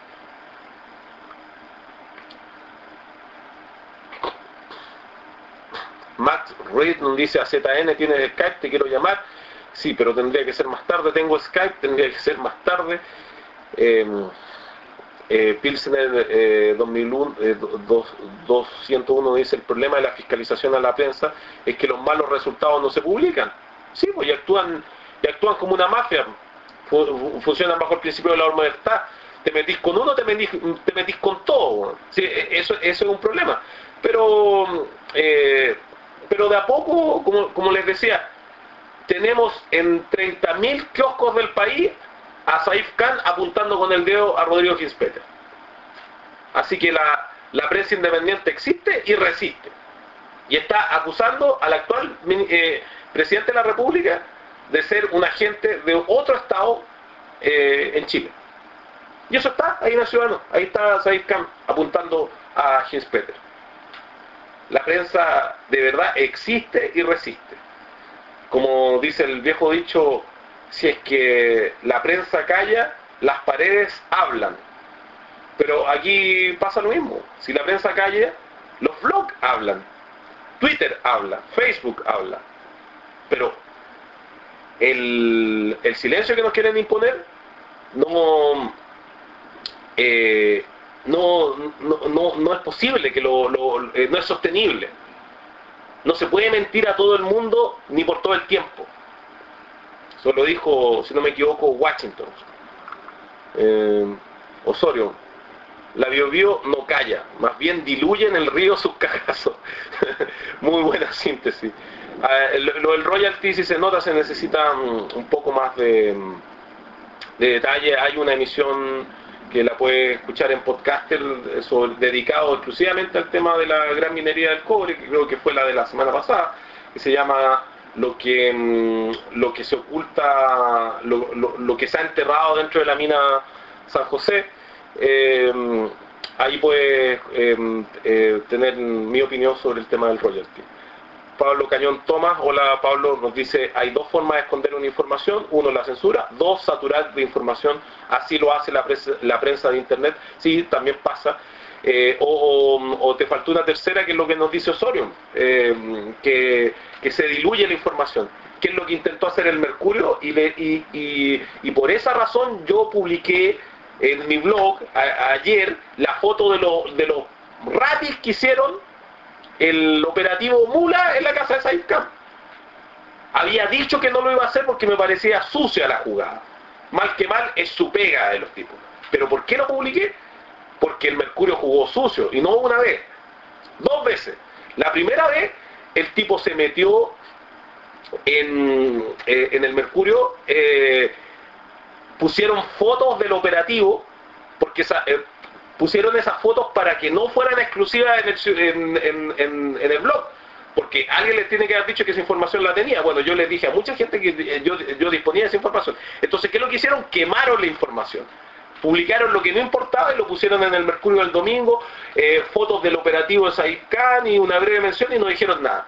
[SPEAKER 1] Matt Reed nos dice: a Z N tienes Skype, te quiero llamar. Sí, pero tendría que ser más tarde. Tengo Skype, tendría que ser más tarde. Eh, eh, Pilsner eh, dos mil uno, eh, doscientos uno dice: el problema de la fiscalización a la prensa es que los malos resultados no se publican. Sí, pues y actúan, y actúan como una mafia. Funcionan bajo el principio de la libertad. Te metís con uno, te metís, te metís con todo. Sí, eso, eso es un problema. Pero, eh, pero de a poco, como, como les decía, tenemos en treinta mil kioscos del país a Saif Khan apuntando con el dedo a Rodrigo Ginspeter. Así que la, la prensa independiente existe y resiste. Y está acusando al actual eh, presidente de la República de ser un agente de otro estado eh, en Chile. Y eso está ahí en el Ciudadano. Ahí está Saif Khan apuntando a Ginspeter. La prensa de verdad existe y resiste. Como dice el viejo dicho, si es que la prensa calla, las paredes hablan. Pero aquí pasa lo mismo. Si la prensa calla, los blogs hablan. Twitter habla, Facebook habla. Pero El, el silencio que nos quieren imponer no, eh, no, no, no, no es posible, que lo, lo, eh, no es sostenible. No se puede mentir a todo el mundo ni por todo el tiempo. Eso lo dijo, si no me equivoco, Washington. Eh, Osorio: la BioBio no calla, más bien diluye en el río sus cagazos. Muy buena síntesis. Uh, lo, lo del royalty, si se nota, se necesita um, un poco más de, de detalle. Hay una emisión que la puede escuchar en Podcaster sobre, dedicado exclusivamente al tema de la gran minería del cobre, que creo que fue la de la semana pasada, que se llama lo que um, lo que se oculta, lo, lo, lo que se ha enterrado dentro de la mina San José. Eh, ahí puede eh, eh, tener mi opinión sobre el tema del royalty. Pablo Cañón Tomás: hola Pablo, nos dice: hay dos formas de esconder una información: uno, la censura; dos, saturar de información. Así lo hace la prensa, la prensa de internet. Sí, también pasa. Eh, o, o, o te faltó una tercera, que es lo que nos dice Osorio, eh, que, que se diluye la información, que es lo que intentó hacer el Mercurio, y, le, y, y, y por esa razón yo publiqué en mi blog a, ayer la foto de, lo, de los ratis que hicieron el operativo Mula en la casa de Saif Khan. Había dicho que no lo iba a hacer porque me parecía sucia la jugada. Mal que mal es su pega de los tipos. ¿Pero por qué lo publiqué? Porque el Mercurio jugó sucio, y no una vez, dos veces. La primera vez el tipo se metió en, eh, en el Mercurio, eh, pusieron fotos del operativo, porque esa, eh, pusieron esas fotos para que no fueran exclusivas en el, en, en, en, en el blog, porque alguien les tiene que haber dicho que esa información la tenía. Bueno, yo les dije a mucha gente que yo, yo disponía de esa información. Entonces, ¿qué es lo que hicieron? Quemaron la información. Publicaron lo que no importaba y lo pusieron en el Mercurio del domingo, eh, fotos del operativo de Saif Khan y una breve mención, y no dijeron nada.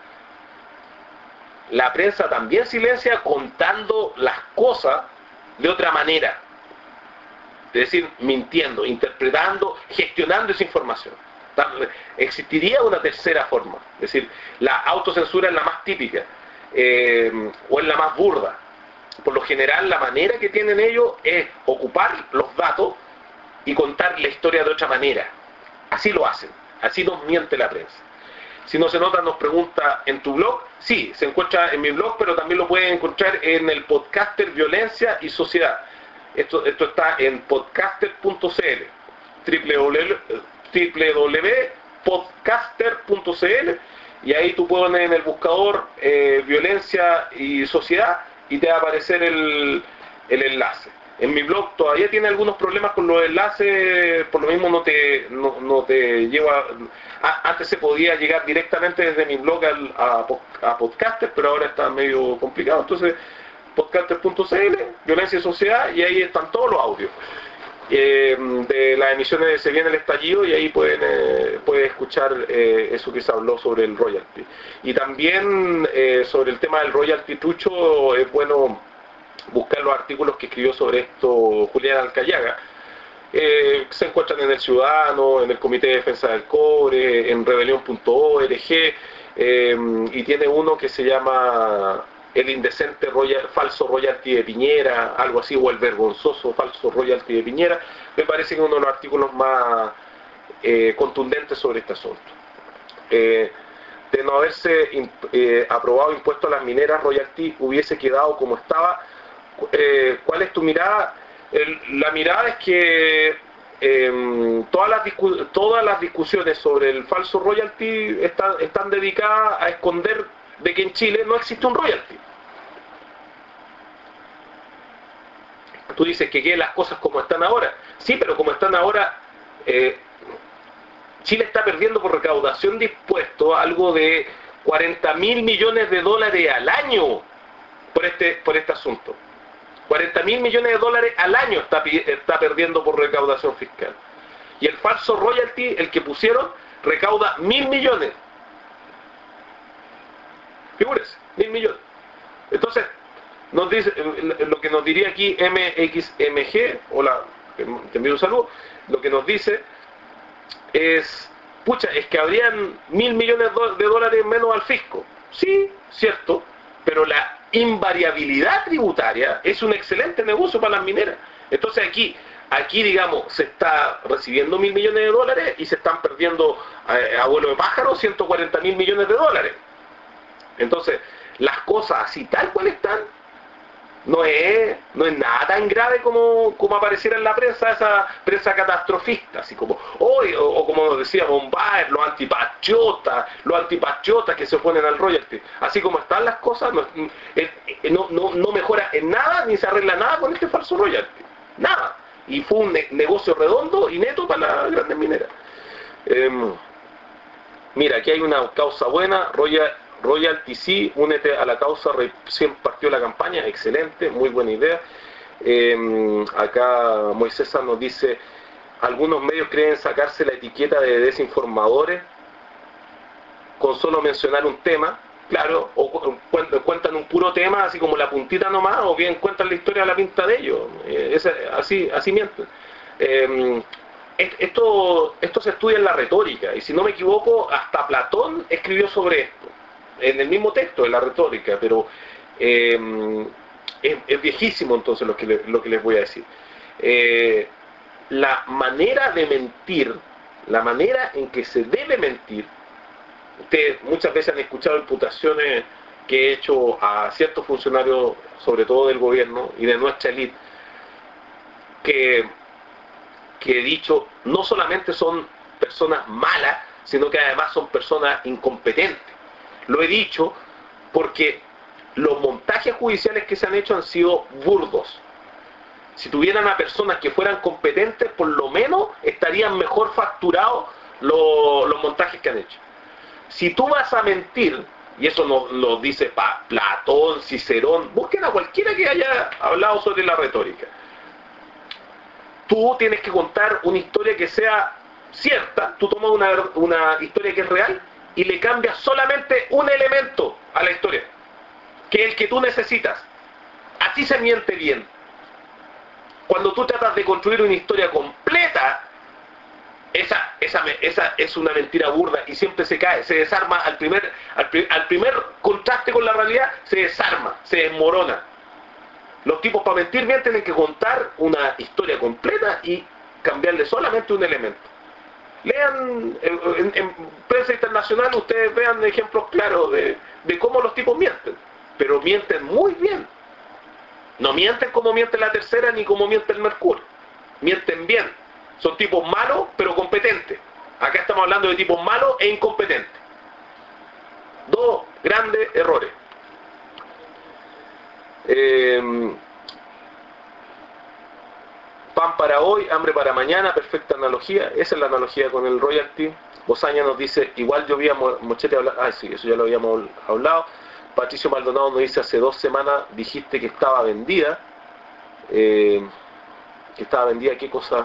[SPEAKER 1] La prensa también silencia contando las cosas de otra manera. Es decir, mintiendo, interpretando, gestionando esa información. Existiría una tercera forma. Es decir, la autocensura es la más típica, eh, o es la más burda. Por lo general, la manera que tienen ellos es ocupar los datos y contar la historia de otra manera. Así lo hacen, así nos miente la prensa. Si no se nota, nos pregunta: ¿en tu blog? Sí, se encuentra en mi blog, pero también lo pueden encontrar en el Podcaster Violencia y Sociedad. Esto, esto está en podcaster punto c l, w w w punto podcaster punto c l, y ahí tú pones en el buscador eh, Violencia y Sociedad, y te va a aparecer el, el enlace. En mi blog todavía tiene algunos problemas con los enlaces, por lo mismo no te, no, no te lleva... A, antes se podía llegar directamente desde mi blog al, a, a Podcaster, pero ahora está medio complicado. Entonces, podcaster punto c l, Violencia y Sociedad, y ahí están todos los audios eh, de las emisiones de Se Viene el Estallido, y ahí pueden, eh, pueden escuchar eh, eso que se habló sobre el royalty. Y también eh, sobre el tema del royalty trucho, es bueno buscar los artículos que escribió sobre esto Julián Alcayaga. Eh, se encuentran en El Ciudadano, en el Comité de Defensa del Cobre, en rebelión punto org, eh, y tiene uno que se llama El indecente royal, falso royalty de Piñera, algo así, o el vergonzoso falso royalty de Piñera. Me parece que uno de los artículos más eh, contundentes sobre este asunto. Eh, de no haberse eh, aprobado impuesto a las mineras, royalty hubiese quedado como estaba. Eh, ¿Cuál es tu mirada? El, la mirada es que eh, todas, las todas las discusiones sobre el falso royalty están, están dedicadas a esconder de que en Chile no existe un royalty. Tú dices que queden las cosas como están ahora. Sí, pero como están ahora, eh, Chile está perdiendo por recaudación de impuestos algo de cuarenta mil millones de dólares al año por este, por este asunto. cuarenta mil millones de dólares al año está, está perdiendo por recaudación fiscal. Y el falso royalty, el que pusieron, recauda mil millones. Figúrese, mil millones. Entonces, nos dice, lo que nos diría aquí M X M G, hola, te envío un saludo, lo que nos dice es, pucha, es que habrían mil millones de dólares menos al fisco. Sí, cierto, pero la invariabilidad tributaria es un excelente negocio para las mineras. Entonces aquí, aquí digamos, se está recibiendo mil millones de dólares y se están perdiendo eh, a vuelo de pájaro ciento cuarenta mil millones de dólares. Entonces, las cosas así tal cual están, no es, no es nada tan grave como, como apareciera en la prensa, esa prensa catastrofista, así como, oh, o, o como nos decía Bombaer, los antipatriotas, los antipatriotas que se oponen al royalty. Así como están las cosas, no, no, no, no mejora en nada, ni se arregla nada con este falso royalty. Nada. Y fue un ne negocio redondo y neto para las grandes mineras. Eh, mira, aquí hay una causa buena, royalty. Royalty sí, únete a la causa, recién partió la campaña, excelente, muy buena idea. Eh, acá Moisés nos dice, algunos medios creen sacarse la etiqueta de desinformadores con solo mencionar un tema, claro, o cuentan un puro tema, así como la puntita nomás, o bien cuentan la historia a la pinta de ellos, eh, es, así, así mienten. Eh, esto, esto se estudia en la retórica, y si no me equivoco, hasta Platón escribió sobre esto. En el mismo texto, en la retórica, pero eh, es, es viejísimo entonces lo que, le, lo que les voy a decir. Eh, la manera de mentir, la manera en que se debe mentir, ustedes muchas veces han escuchado imputaciones que he hecho a ciertos funcionarios, sobre todo del gobierno y de nuestra élite, que, que he dicho, no solamente son personas malas, sino que además son personas incompetentes. Lo he dicho porque los montajes judiciales que se han hecho han sido burdos. Si tuvieran a personas que fueran competentes, por lo menos estarían mejor facturados los, los montajes que han hecho. Si tú vas a mentir, y eso nos lo dice pa, Platón, Cicerón, busquen a cualquiera que haya hablado sobre la retórica. Tú tienes que contar una historia que sea cierta, tú tomas una, una historia que es real, y le cambias solamente un elemento a la historia, que es el que tú necesitas. Así se miente bien. Cuando tú tratas de construir una historia completa, esa, esa, esa es una mentira burda y siempre se cae, se desarma al primer, al, al primer contraste con la realidad, se desarma, se desmorona. Los tipos para mentir bien tienen que contar una historia completa y cambiarle solamente un elemento. Lean en, en prensa internacional, ustedes vean ejemplos claros de, de cómo los tipos mienten, pero mienten muy bien. No mienten como miente la Tercera ni como miente el Mercurio, mienten bien. Son tipos malos pero competentes. Acá estamos hablando de tipos malos e incompetentes. Dos grandes errores. Eh, pan para hoy, hambre para mañana, perfecta analogía. Esa es la analogía con el royalty. Bosaña nos dice, igual yo vi a Mochete hablar, ah sí, eso ya lo habíamos hablado. Patricio Maldonado nos dice, hace dos semanas dijiste que estaba vendida. Eh, que estaba vendida, ¿qué cosa?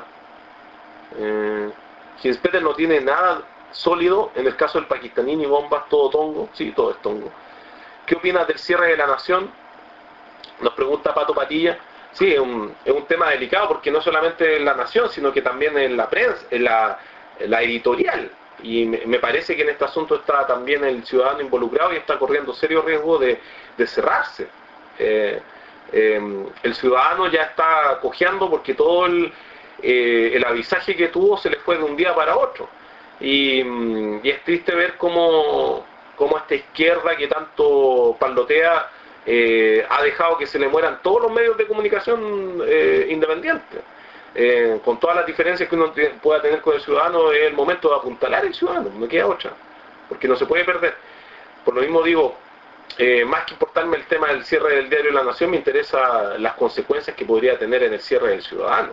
[SPEAKER 1] Eh, Hinspeter no tiene nada sólido, en el caso del pakistaní, ni bombas, todo tongo, sí, todo es tongo. ¿Qué opinas del cierre de La Nación? Nos pregunta Pato Patilla. Sí, es un, es un tema delicado porque no solamente en La Nación, sino que también en la prensa, en la, en la editorial. Y me, me parece que en este asunto está también el ciudadano involucrado y está corriendo serio riesgo de, de cerrarse. Eh, eh, el ciudadano ya está cojeando porque todo el, eh, el avisaje que tuvo se le fue de un día para otro. Y, y es triste ver cómo, cómo esta izquierda que tanto parlotea Eh, ha dejado que se le mueran todos los medios de comunicación eh, independientes. Eh, con todas las diferencias que uno te, pueda tener con el ciudadano, es el momento de apuntalar al ciudadano, no queda otra, porque no se puede perder. Por lo mismo digo, eh, más que importarme el tema del cierre del diario La Nación, me interesa las consecuencias que podría tener en el cierre del ciudadano,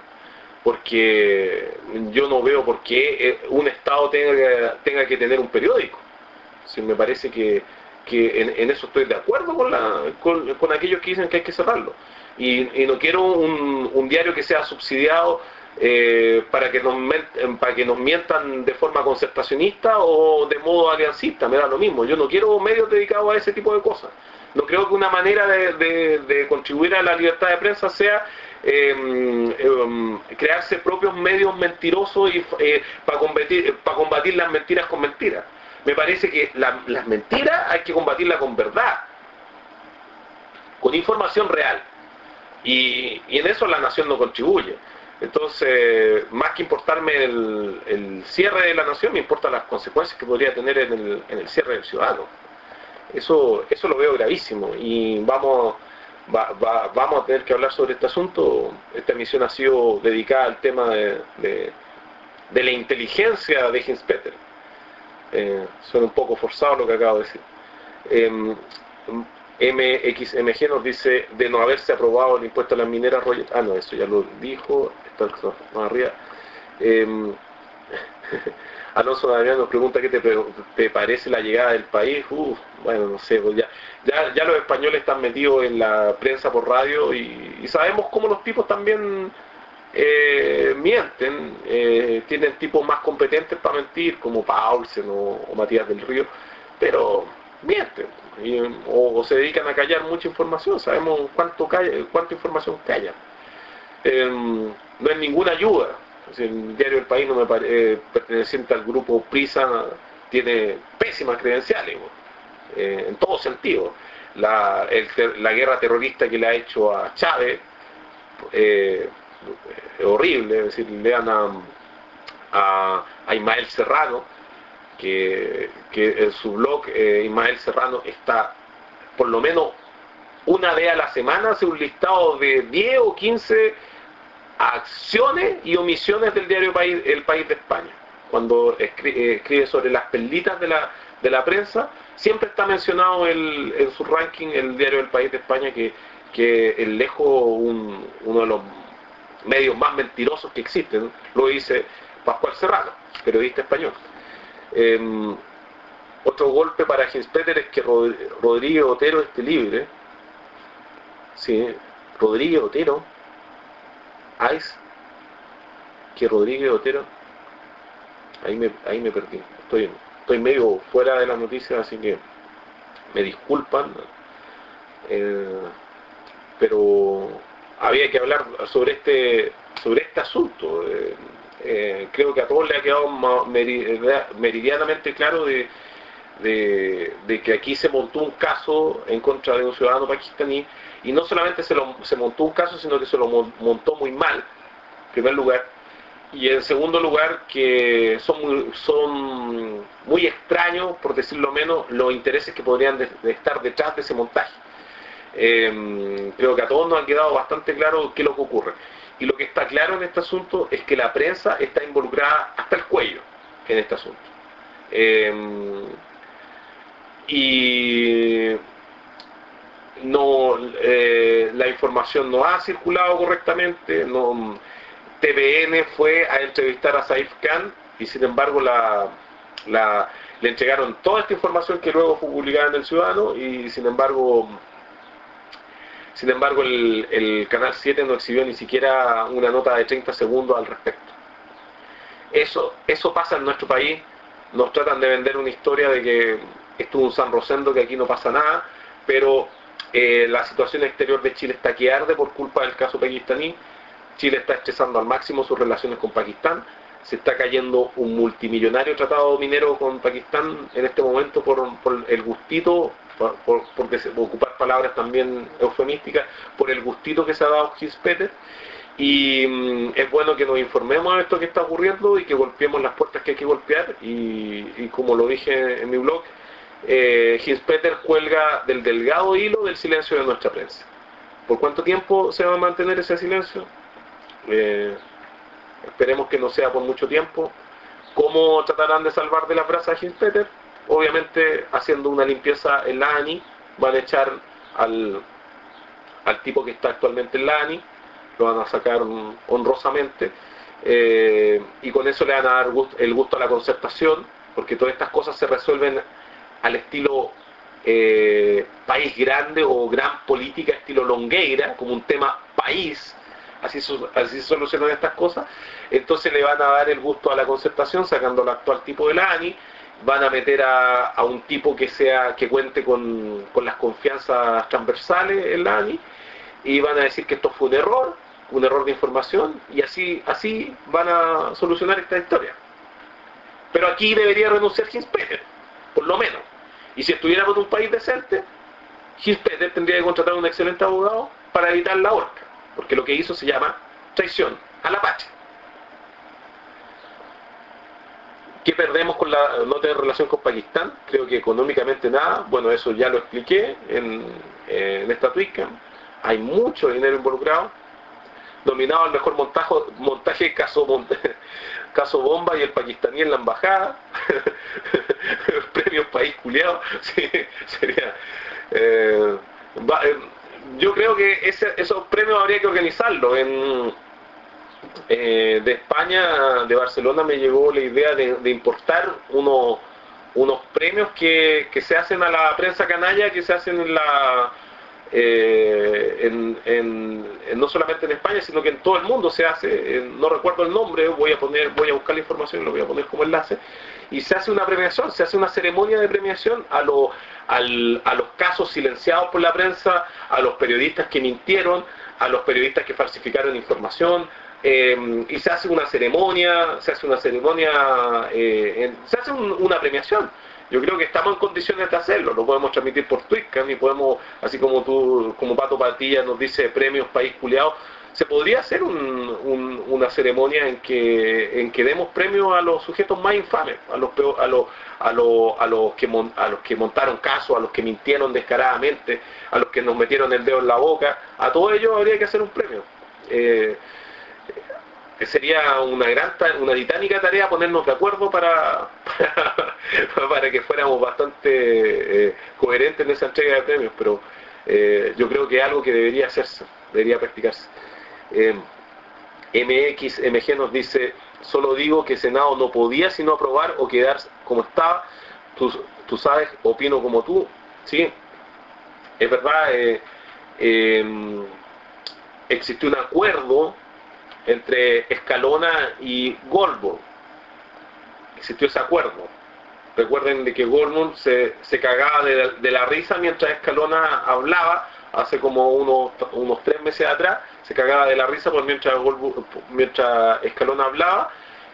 [SPEAKER 1] porque yo no veo por qué un Estado tenga, tenga que tener un periódico. Si me parece que que en, en eso estoy de acuerdo con, la, con, con aquellos que dicen que hay que cerrarlo. Y, y no quiero un, un diario que sea subsidiado eh, para, que nos, para que nos mientan de forma concertacionista o de modo aliancista, me da lo mismo. Yo no quiero medios dedicados a ese tipo de cosas. No creo que una manera de, de, de contribuir a la libertad de prensa sea eh, eh, crearse propios medios mentirosos y, eh, para, combatir, para combatir las mentiras con mentiras. Me parece que la, las mentiras hay que combatirlas con verdad, con información real. Y, y en eso La Nación no contribuye. Entonces, más que importarme el, el cierre de La Nación, me importan las consecuencias que podría tener en el, en el cierre del ciudadano. Eso, eso lo veo gravísimo. Y vamos, va, va, vamos a tener que hablar sobre este asunto. Esta emisión ha sido dedicada al tema de, de, de la inteligencia de Hinspeter. Eh, suena un poco forzado lo que acabo de decir. Eh, M X M G nos dice de no haberse aprobado el impuesto a las mineras royalty. Ah, no, eso ya lo dijo. Está más arriba. Eh, Alonso Damián nos pregunta qué te, te parece la llegada del país. Uf, bueno, no sé, pues ya, ya, ya los españoles están metidos en la prensa por radio y, y sabemos cómo los tipos también Eh, mienten, eh, tienen tipos más competentes para mentir, como Paulsen o, o Matías del Río, pero mienten, y, o, o se dedican a callar mucha información, sabemos cuánto calla, cuánta información callan. Eh, no es ninguna ayuda. O sea, el diario El País, no me pare, eh, perteneciente al grupo Prisa, tiene pésimas credenciales, eh, en todo sentido. La, el, la guerra terrorista que le ha hecho a Chávez, eh, es horrible, es decir, lean a, a, a Ismael Serrano, que, que en su blog eh, Ismael Serrano está por lo menos una vez a la semana, hace un listado de diez o quince acciones y omisiones del diario País, El País de España. Cuando escribe, escribe sobre las perlitas de la, de la prensa, siempre está mencionado el, en su ranking el diario El País de España, que, que es lejos un, uno de los medios más mentirosos que existen. Lo dice Pascual Serrano, periodista español. Eh, otro golpe para Hinspeter es que Rod Rodríguez Otero esté libre. Sí, Rodríguez Otero, Ice, que Rodríguez Otero, ahí me, ahí me perdí. Estoy, estoy medio fuera de las noticias, así que me disculpan. Eh, pero había que hablar sobre este sobre este asunto. Eh, eh, creo que a todos les ha quedado meridianamente claro de, de, de que aquí se montó un caso en contra de un ciudadano pakistaní, y no solamente se, lo, se montó un caso, sino que se lo montó muy mal, en primer lugar, y en segundo lugar que son muy, son muy extraños, por decirlo menos, los intereses que podrían de, de estar detrás de ese montaje. Eh, creo que a todos nos ha quedado bastante claro qué es lo que ocurre. Y lo que está claro en este asunto es que la prensa está involucrada hasta el cuello en este asunto. Eh, y no, eh, la información no ha circulado correctamente, no, T V N fue a entrevistar a Saif Khan y sin embargo la, la, le entregaron toda esta información que luego fue publicada en El Ciudadano y sin embargo sin embargo el, el Canal siete no exhibió ni siquiera una nota de treinta segundos al respecto. Eso, eso pasa en nuestro país. Nos tratan de vender una historia de que esto es un San Rosendo, que aquí no pasa nada, pero eh, la situación exterior de Chile está que arde por culpa del caso pakistaní. Chile está estresando al máximo sus relaciones con Pakistán. Se está cayendo un multimillonario tratado minero con Pakistán en este momento por, por el gustito, por, por, por ocupar palabras también eufemísticas, por el gustito que se ha dado Hinspeter. Y mm, es bueno que nos informemos de esto que está ocurriendo y que golpeemos las puertas que hay que golpear y, y como lo dije en mi blog, eh, Hinspeter cuelga del delgado hilo del silencio de nuestra prensa. ¿Por cuánto tiempo se va a mantener ese silencio? Eh, esperemos que no sea por mucho tiempo. ¿Cómo tratarán de salvar de las brasas a Hinspeter? Obviamente haciendo una limpieza en la ANI. Van a echar al, al tipo que está actualmente en la ANI, lo van a sacar honrosamente, eh, y con eso le van a dar gusto, el gusto a la concertación, porque todas estas cosas se resuelven al estilo eh, país grande o gran política estilo Longueira, como un tema país. Así, así se solucionan estas cosas. Entonces le van a dar el gusto a la concertación sacando al actual tipo de la ANI, van a meter a, a un tipo que sea que cuente con, con las confianzas transversales en la ANI y van a decir que esto fue un error, un error de información y así, así van a solucionar esta historia. Pero aquí debería renunciar Hinspeter, por lo menos. Y si estuviéramos en un país decente, Hinspeter tendría que contratar a un excelente abogado para evitar la horca. Porque lo que hizo se llama traición a la patria. ¿Qué perdemos con la no tener relación con Pakistán? Creo que económicamente nada. Bueno, eso ya lo expliqué en, en esta tuica. Hay mucho dinero involucrado. Nominado al mejor montaje, montaje caso, caso bomba y el pakistaní en la embajada. Premios país culiado. Sí, sería... Eh, va, eh, yo creo que ese, esos premios habría que organizarlos. En, eh, de España, de Barcelona, me llegó la idea de, de importar unos, unos premios que, que se hacen a la prensa canalla, que se hacen en la eh, en, en, en, no solamente en España, sino que en todo el mundo se hace. En, no recuerdo el nombre, voy a poner, voy a buscar la información y lo voy a poner como enlace. Y se hace una premiación, se hace una ceremonia de premiación a, lo, al, a los casos silenciados por la prensa, a los periodistas que mintieron, a los periodistas que falsificaron información, eh, y se hace una ceremonia, se hace una ceremonia, eh, en, se hace un, una premiación. Yo creo que estamos en condiciones de hacerlo, lo podemos transmitir por Twitter, y podemos, así como tú, como Pato Patilla nos dice premios país culiado, se podría hacer un, un, una ceremonia en que en que demos premios a los sujetos más infames, a los peor, a los a los a los que mon, a los que montaron casos, a los que mintieron descaradamente, a los que nos metieron el dedo en la boca, a todos ellos habría que hacer un premio. Eh, sería una gran una titánica tarea ponernos de acuerdo para para, para que fuéramos bastante eh, coherentes en esa entrega de premios, pero eh, yo creo que es algo que debería hacerse, debería practicarse. Eh, M X M G nos dice: solo digo que Senado no podía sino aprobar o quedar como estaba. Tú, tú sabes, opino como tú. Sí, es verdad. Eh, eh, existió un acuerdo entre Escalona y Goldberg. Existió ese acuerdo. Recuerden de que Goldberg se, se cagaba de, de la risa mientras Escalona hablaba, hace como unos, unos tres meses atrás, se cagaba de la risa por mientras, Goldberg, mientras Escalona hablaba,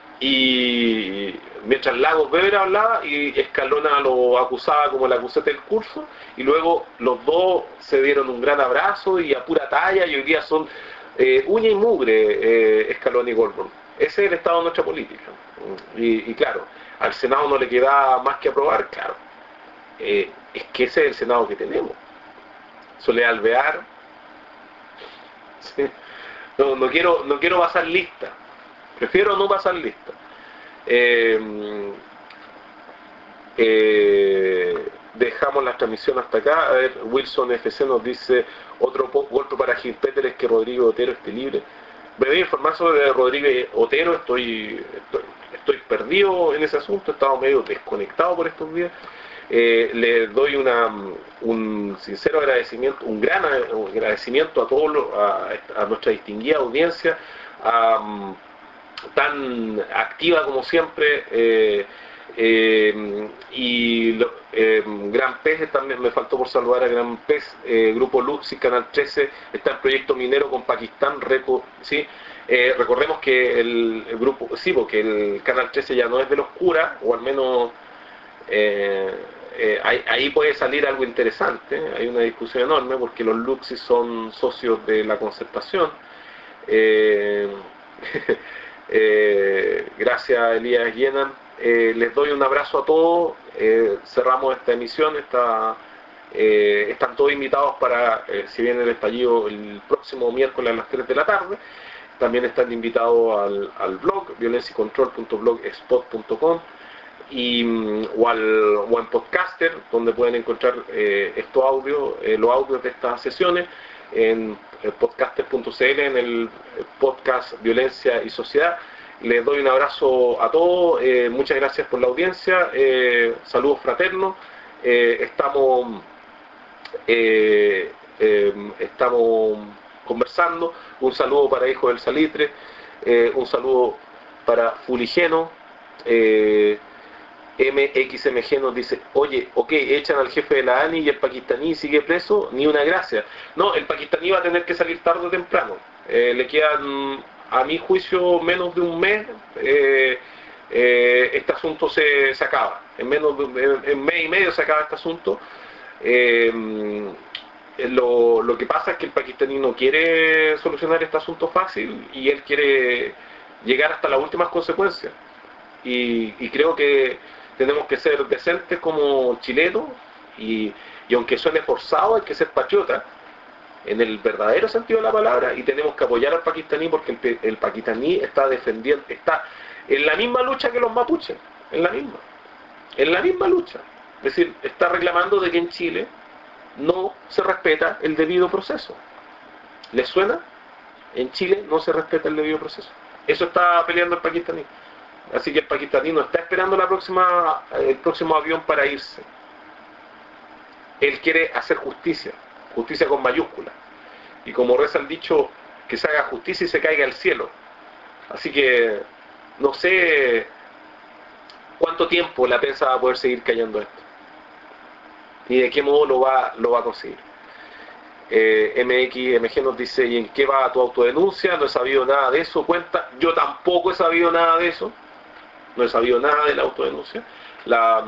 [SPEAKER 1] y mientras Lagos Weber hablaba, y Escalona lo acusaba como el acusete del curso, y luego los dos se dieron un gran abrazo y a pura talla, y hoy día son eh, uña y mugre, eh, Escalona y Goldberg. Ese es el estado de nuestra política. Y, y claro, al Senado no le queda más que aprobar, claro. Eh, es que ese es el Senado que tenemos. Soledad Alvear. Sí. No, no quiero, no quiero pasar lista. Prefiero no pasar lista. Eh, eh, dejamos la transmisión hasta acá. A ver, Wilson F C nos dice: otro golpe para Hinspeter es que Rodrigo Otero esté libre. me voy a informar sobre Rodríguez Otero, estoy, estoy, estoy perdido en ese asunto, he estado medio desconectado por estos días. Eh, le doy una, un sincero agradecimiento, un gran agradecimiento a todos los, a, a nuestra distinguida audiencia, a, tan activa como siempre, eh, eh, y lo, eh, Gran Pez, también me faltó por saludar a Gran Pez, eh, Grupo Luxi, Canal trece, está el proyecto minero con Pakistán, Reco, ¿sí? Eh, recordemos que el, el grupo, sí, porque el Canal trece ya no es de los curas, o al menos eh, eh, ahí, ahí puede salir algo interesante, hay una discusión enorme, porque los Luxi son socios de la Concertación. Eh, eh, gracias Elías Llenan. Eh, les doy un abrazo a todos, eh, cerramos esta emisión, esta, eh, están todos invitados para, eh, si viene el estallido el próximo miércoles a las tres de la tarde, también están invitados al, al blog violencia y control punto blogspot punto com y, o, al, o en Podcaster, donde pueden encontrar eh, estos audios, eh, los audios de estas sesiones, en podcaster punto c l, en el podcast Violencia y Sociedad. Les doy un abrazo a todos, eh, muchas gracias por la audiencia, eh, saludos fraternos, eh, estamos, eh, eh, estamos conversando, un saludo para Hijo del Salitre, eh, un saludo para Fuligeno, eh, M X M G nos dice, oye, ok, echan al jefe de la A N I y el pakistaní sigue preso, ni una gracia. No, el pakistaní va a tener que salir tarde o temprano, eh, le quedan, a mi juicio, menos de un mes, eh, eh, este asunto se, se acaba, en menos de en, en mes y medio se acaba este asunto. Eh, lo, lo que pasa es que el pakistaní no quiere solucionar este asunto fácil y él quiere llegar hasta las últimas consecuencias, y, y creo que tenemos que ser decentes como chilenos, y, y aunque suene forzado, hay que ser patriota en el verdadero sentido de la palabra, y tenemos que apoyar al pakistaní, porque el, el pakistaní está defendiendo, está en la misma lucha que los mapuches, en la misma, en la misma lucha, es decir, está reclamando de que en Chile no se respeta el debido proceso. ¿Les suena? En Chile no se respeta el debido proceso. Eso está peleando el pakistaní. Así que el pakistaní no está esperando la próxima, el próximo avión para irse. Él quiere hacer justicia, justicia con mayúsculas. Y como reza el dicho, que se haga justicia y se caiga al cielo. Así que no sé cuánto tiempo la prensa va a poder seguir callando esto, ni de qué modo lo va, lo va a conseguir. Eh, M X M G nos dice, ¿y en qué va tu autodenuncia? No he sabido nada de eso, cuenta. Yo tampoco he sabido nada de eso, no he sabido nada de la autodenuncia. La,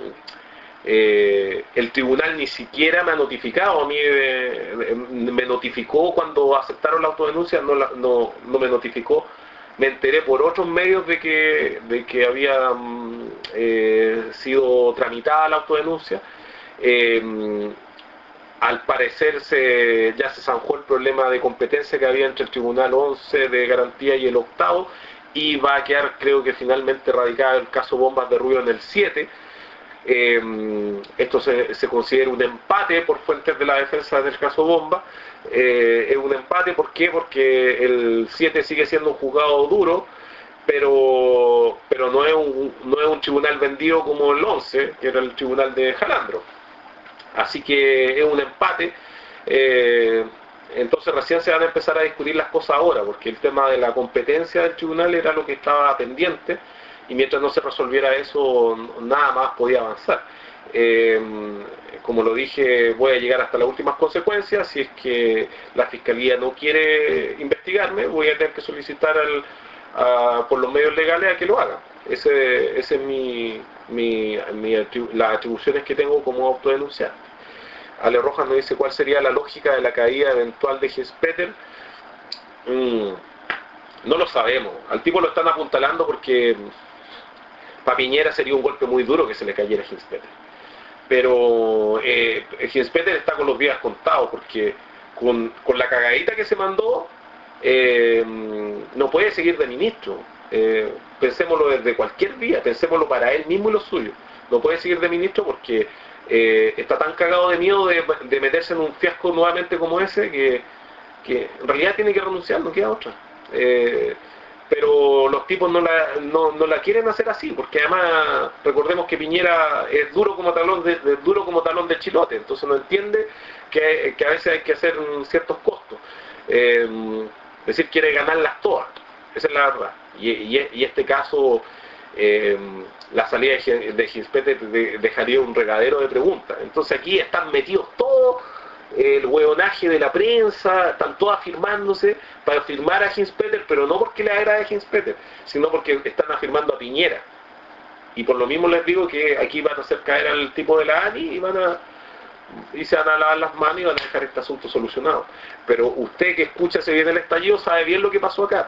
[SPEAKER 1] eh, el tribunal ni siquiera me ha notificado, a mí eh, me notificó cuando aceptaron la autodenuncia, no, la, no, no me notificó. Me enteré por otros medios de que, de que había eh, sido tramitada la autodenuncia. Eh, al parecer se, ya se zanjó el problema de competencia que había entre el Tribunal once de Garantía y el octavo, y va a quedar, creo que finalmente, radicado el caso Bombas de Ruido en el siete. Eh, esto se, se considera un empate por fuentes de la defensa del caso Bomba. Eh, es un empate, ¿por qué? Porque el siete sigue siendo un juzgado duro, pero, pero no, es un, no es un tribunal vendido como el once, que era el tribunal de Jalandro. Así que es un empate. Eh, entonces recién se van a empezar a discutir las cosas ahora, porque el tema de la competencia del tribunal era lo que estaba pendiente, y mientras no se resolviera eso, nada más podía avanzar. Eh, como lo dije, voy a llegar hasta las últimas consecuencias. Si es que la Fiscalía no quiere investigarme, voy a tener que solicitar al, a, por los medios legales a que lo haga. Ese, ese es mi, mi, mi atribu las atribuciones que tengo como autodenunciante. Ale Rojas nos dice, ¿cuál sería la lógica de la caída eventual de Ginspeter? Mm, no lo sabemos. Al tipo lo están apuntalando porque para Piñera sería un golpe muy duro que se le cayera a Ginspeter. Pero eh, Ginspeter está con los días contados, porque con, con la cagadita que se mandó, eh, no puede seguir de ministro. Eh, pensémoslo desde cualquier día, pensémoslo para él mismo y los suyos. No puede seguir de ministro porque eh, está tan cagado de miedo de, de meterse en un fiasco nuevamente como ese que, que en realidad tiene que renunciar, no queda otra. eh, pero los tipos no la, no, no la quieren hacer así, porque además recordemos que Piñera es duro como talón de, de duro como talón de chilote, entonces no entiende que, que a veces hay que hacer ciertos costos. Eh, es decir, quiere ganarlas todas, esa es la verdad. Y, y, y este caso, eh, la salida de, de Ginspete de, dejaría un regadero de preguntas. Entonces aquí están metidos todos, el hueonaje de la prensa, están todos afirmándose para afirmar a Ginspete, pero no porque le agrade a Ginspete, sino porque están afirmando a Piñera. Y por lo mismo les digo que aquí van a hacer caer al tipo de la ANI y van a y se van a lavar las manos y van a dejar este asunto solucionado. Pero usted que escucha se viene el estallido sabe bien lo que pasó acá.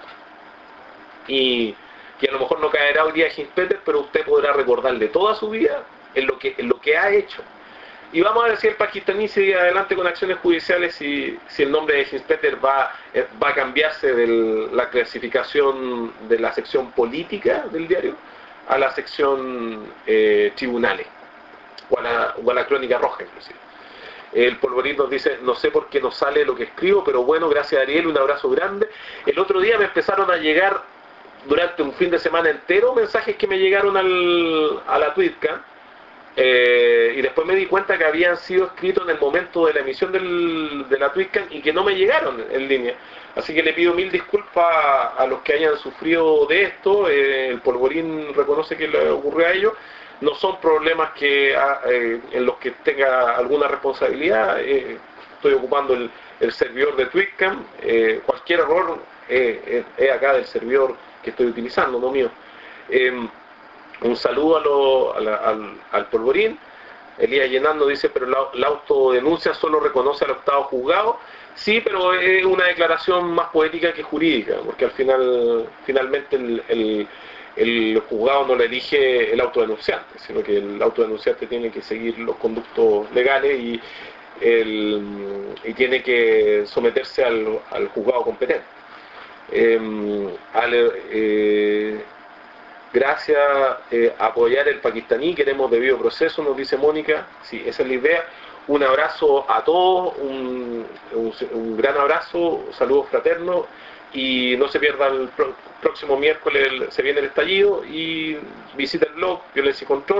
[SPEAKER 1] Y, y a lo mejor no caerá hoy día Ginspete, pero usted podrá recordarle toda su vida en lo que, en lo que ha hecho. Y vamos a ver si el pakistaní sigue adelante con acciones judiciales, si, si el nombre de Ginspete va, va a cambiarse de la clasificación de la sección política del diario a la sección eh, tribunales, o a, la, o a la crónica roja inclusive. El Polvorín nos dice, no sé por qué no sale lo que escribo, pero bueno, gracias Ariel, un abrazo grande. El otro día me empezaron a llegar, durante un fin de semana entero, mensajes que me llegaron al, a la Twitcam, eh, y después me di cuenta que habían sido escritos en el momento de la emisión del, de la Twitcam y que no me llegaron en línea. Así que le pido mil disculpas a, a los que hayan sufrido de esto. Eh, el Polvorín reconoce que le ocurrió a ellos. No son problemas que eh, en los que tenga alguna responsabilidad. Eh, estoy ocupando el, el servidor de Twitcam. Eh, cualquier error eh, es acá del servidor que estoy utilizando, no mío. Eh, un saludo a lo, a la, al, al Polvorín. Elías Llenando dice, pero la, la autodenuncia solo reconoce al octavo juzgado. Sí, pero es una declaración más poética que jurídica, porque al final, finalmente el, el el juzgado no le elige el autodenunciante, sino que el autodenunciante tiene que seguir los conductos legales y, el, y tiene que someterse al, al juzgado competente. Eh, al, eh, gracias eh, a apoyar el pakistaní, queremos debido proceso, nos dice Mónica. Sí, esa es la idea. Un abrazo a todos, un, un, un gran abrazo, saludos fraternos. Y no se pierda el próximo miércoles, el, se viene el estallido, y visita el blog Violencia y Control,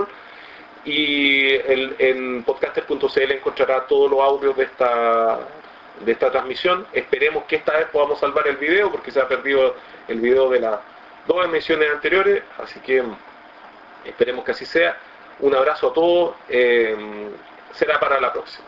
[SPEAKER 1] y el, en podcaster punto c l encontrará todos los audios de esta de esta transmisión. Esperemos que esta vez podamos salvar el video, porque se ha perdido el video de las dos emisiones anteriores, así que esperemos que así sea. Un abrazo a todos, eh, será para la próxima.